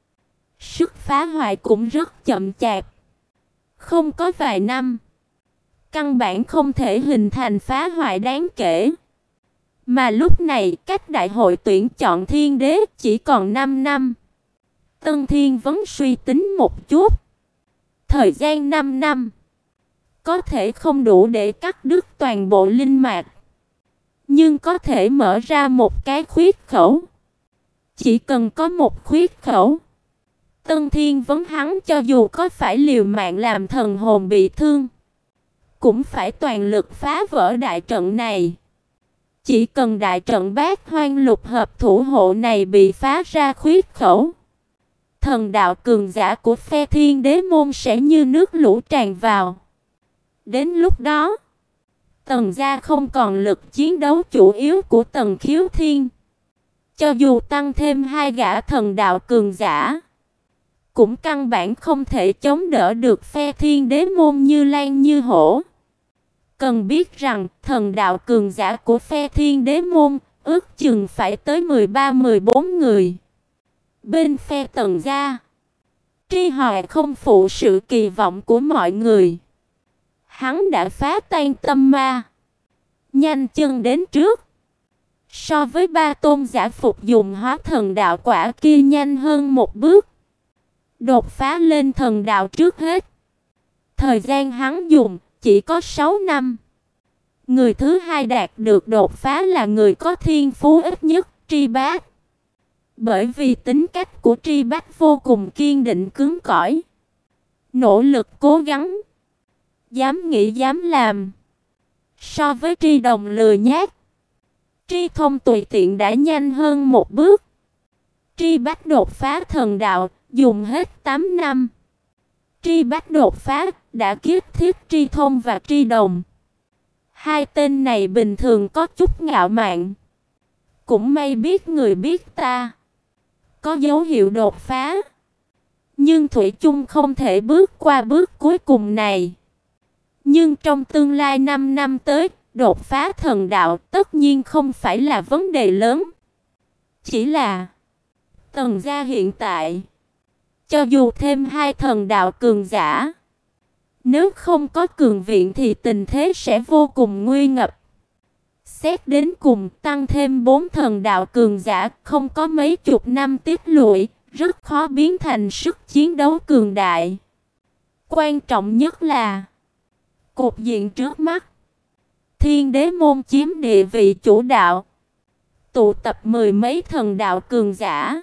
sức phá hoại cũng rất chậm chạp. Không có vài năm, căn bản không thể hình thành phá hoại đáng kể. Mà lúc này, cách đại hội tuyển chọn thiên đế chỉ còn năm năm. Tân Thiên vẫn suy tính một chút. Thời gian năm năm có thể không đủ để cắt đứt toàn bộ linh mạch, nhưng có thể mở ra một cái khuyết khẩu. Chỉ cần có một khuyết khẩu, Tân Thiên vấn hắn cho dù có phải liều mạng làm thần hồn bị thương, cũng phải toàn lực phá vỡ đại trận này. Chỉ cần đại trận Bát Hoang Lục hợp thủ hộ này bị phá ra khuyết khẩu, thần đạo cường giả của phe Thiên Đế Môn sẽ như nước lũ tràn vào. Đến lúc đó, Tần gia không còn lực chiến đấu chủ yếu của Tần Khiếu Thiên. Cho dù tăng thêm hai gã thần đạo cường giả, cũng căn bản không thể chống đỡ được phe Thiên Đế Môn Như Lan Như Hổ. Cần biết rằng, thần đạo cường giả của phe Thiên Đế Môn ước chừng phải tới mười ba mười bốn người. Bên phe Tần gia, Tri Hoài không phụ sự kỳ vọng của mọi người. Hắn đã phá tan tâm ma, nhanh chân đến trước. So với ba tôn giả phục dùng hóa thần đạo quả kia nhanh hơn một bước. Đột phá lên thần đạo trước hết. Thời gian hắn dùng chỉ có sáu năm. Người thứ hai đạt được đột phá là người có thiên phú ít nhất, Tri Bát. Bởi vì tính cách của Tri Bát vô cùng kiên định cứng cỏi, nỗ lực cố gắng, dám nghĩ dám làm. So với Tri Đồng lười nhác, Tri Thông tùy tiện đã nhanh hơn một bước. Tri Bát đột phá thần đạo dùng hết tám năm. Tri Bát đột phá đã kiếp thiết Tri Thông và Tri Đồng. Hai tên này bình thường có chút ngạo mạn, cũng may biết người biết ta, có dấu hiệu đột phá, nhưng thủy chung không thể bước qua bước cuối cùng này. Nhưng trong tương lai năm năm tới, đột phá thần đạo tất nhiên không phải là vấn đề lớn. Chỉ là Tần gia hiện tại, cho dù thêm hai thần đạo cường giả, nếu không có cường viện thì tình thế sẽ vô cùng nguy ngập. Xét đến cùng, tăng thêm bốn thần đạo cường giả, không có mấy chục năm tích lũy, rất khó biến thành sức chiến đấu cường đại. Quan trọng nhất là cục diện trước mắt. Thiên Đế Môn chiếm địa vị chủ đạo, tụ tập mười mấy thần đạo cường giả.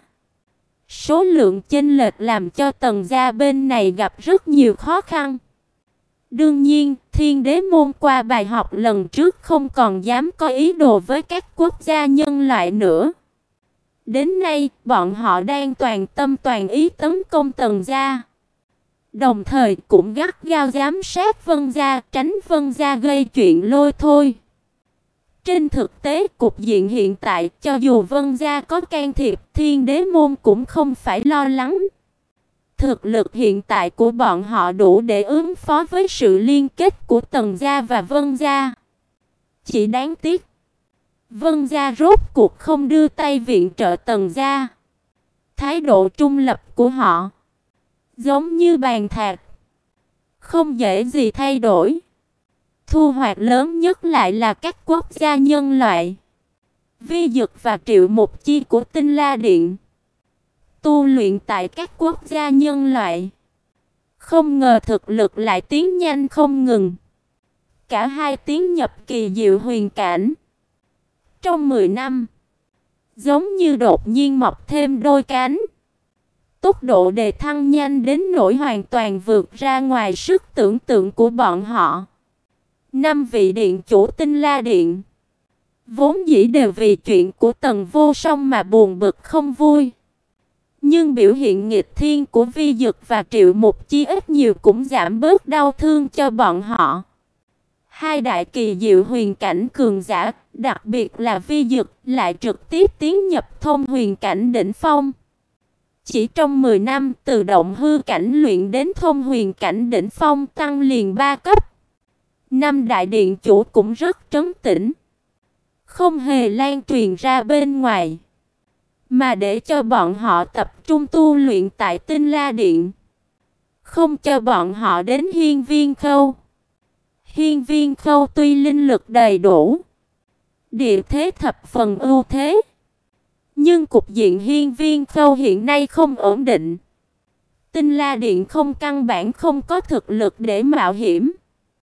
Số lượng chênh lệch làm cho Tần gia bên này gặp rất nhiều khó khăn. Đương nhiên, Thiên Đế Môn qua bài học lần trước không còn dám có ý đồ với các quốc gia nhân loại nữa. Đến nay, bọn họ đang toàn tâm toàn ý tấn công Tần gia, đồng thời cũng gắt gao giám sát Vân gia, tránh Vân gia gây chuyện lôi thôi. Trên thực tế, cục diện hiện tại, cho dù Vân gia có can thiệp, Thiên Đế Môn cũng không phải lo lắng. Thực lực hiện tại của bọn họ đủ để ứng phó với sự liên kết của Tần gia và Vân gia. Chỉ đáng tiếc, Vân gia rốt cuộc không đưa tay viện trợ Tần gia. Thái độ trung lập của họ giống như bàn thạch, không dễ gì thay đổi. Thu hoạch lớn nhất lại là các quốc gia nhân loại. Vi Dực và Triệu Mục Chi của Tinh La Điện tu luyện tại các quốc gia nhân loại, không ngờ thực lực lại tiến nhanh không ngừng. Cả hai tiến nhập kỳ diệu huyền cảnh. Trong mười năm, giống như đột nhiên mọc thêm đôi cánh. Tốc độ đề thăng nhanh đến nỗi hoàn toàn vượt ra ngoài sức tưởng tượng của bọn họ. Năm vị điện chủ Tinh La Điện vốn dĩ đều vì chuyện của Tần Vô Song mà buồn bực không vui. Nhưng biểu hiện nghịch thiên của Vi Dực và Triệu Mục Chi ít nhiều cũng giảm bớt đau thương cho bọn họ. Hai đại kỳ diệu huyền cảnh cường giả, đặc biệt là Vi Dực, lại trực tiếp tiến nhập thông huyền cảnh đỉnh phong. Chỉ trong mười năm, từ động hư cảnh luyện đến thông huyền cảnh đỉnh phong tăng liền ba cấp. Năm đại điện chủ cũng rất trấn tĩnh, không hề lan truyền ra bên ngoài, mà để cho bọn họ tập trung tu luyện tại Tinh La Điện, không cho bọn họ đến Hiên Viên Khâu. Hiên Viên Khâu tuy linh lực đầy đủ, địa thế thập phần ưu thế, nhưng cục diện Hiên Viên Khâu hiện nay không ổn định. Tinh La Điện không căn bản không có thực lực để mạo hiểm.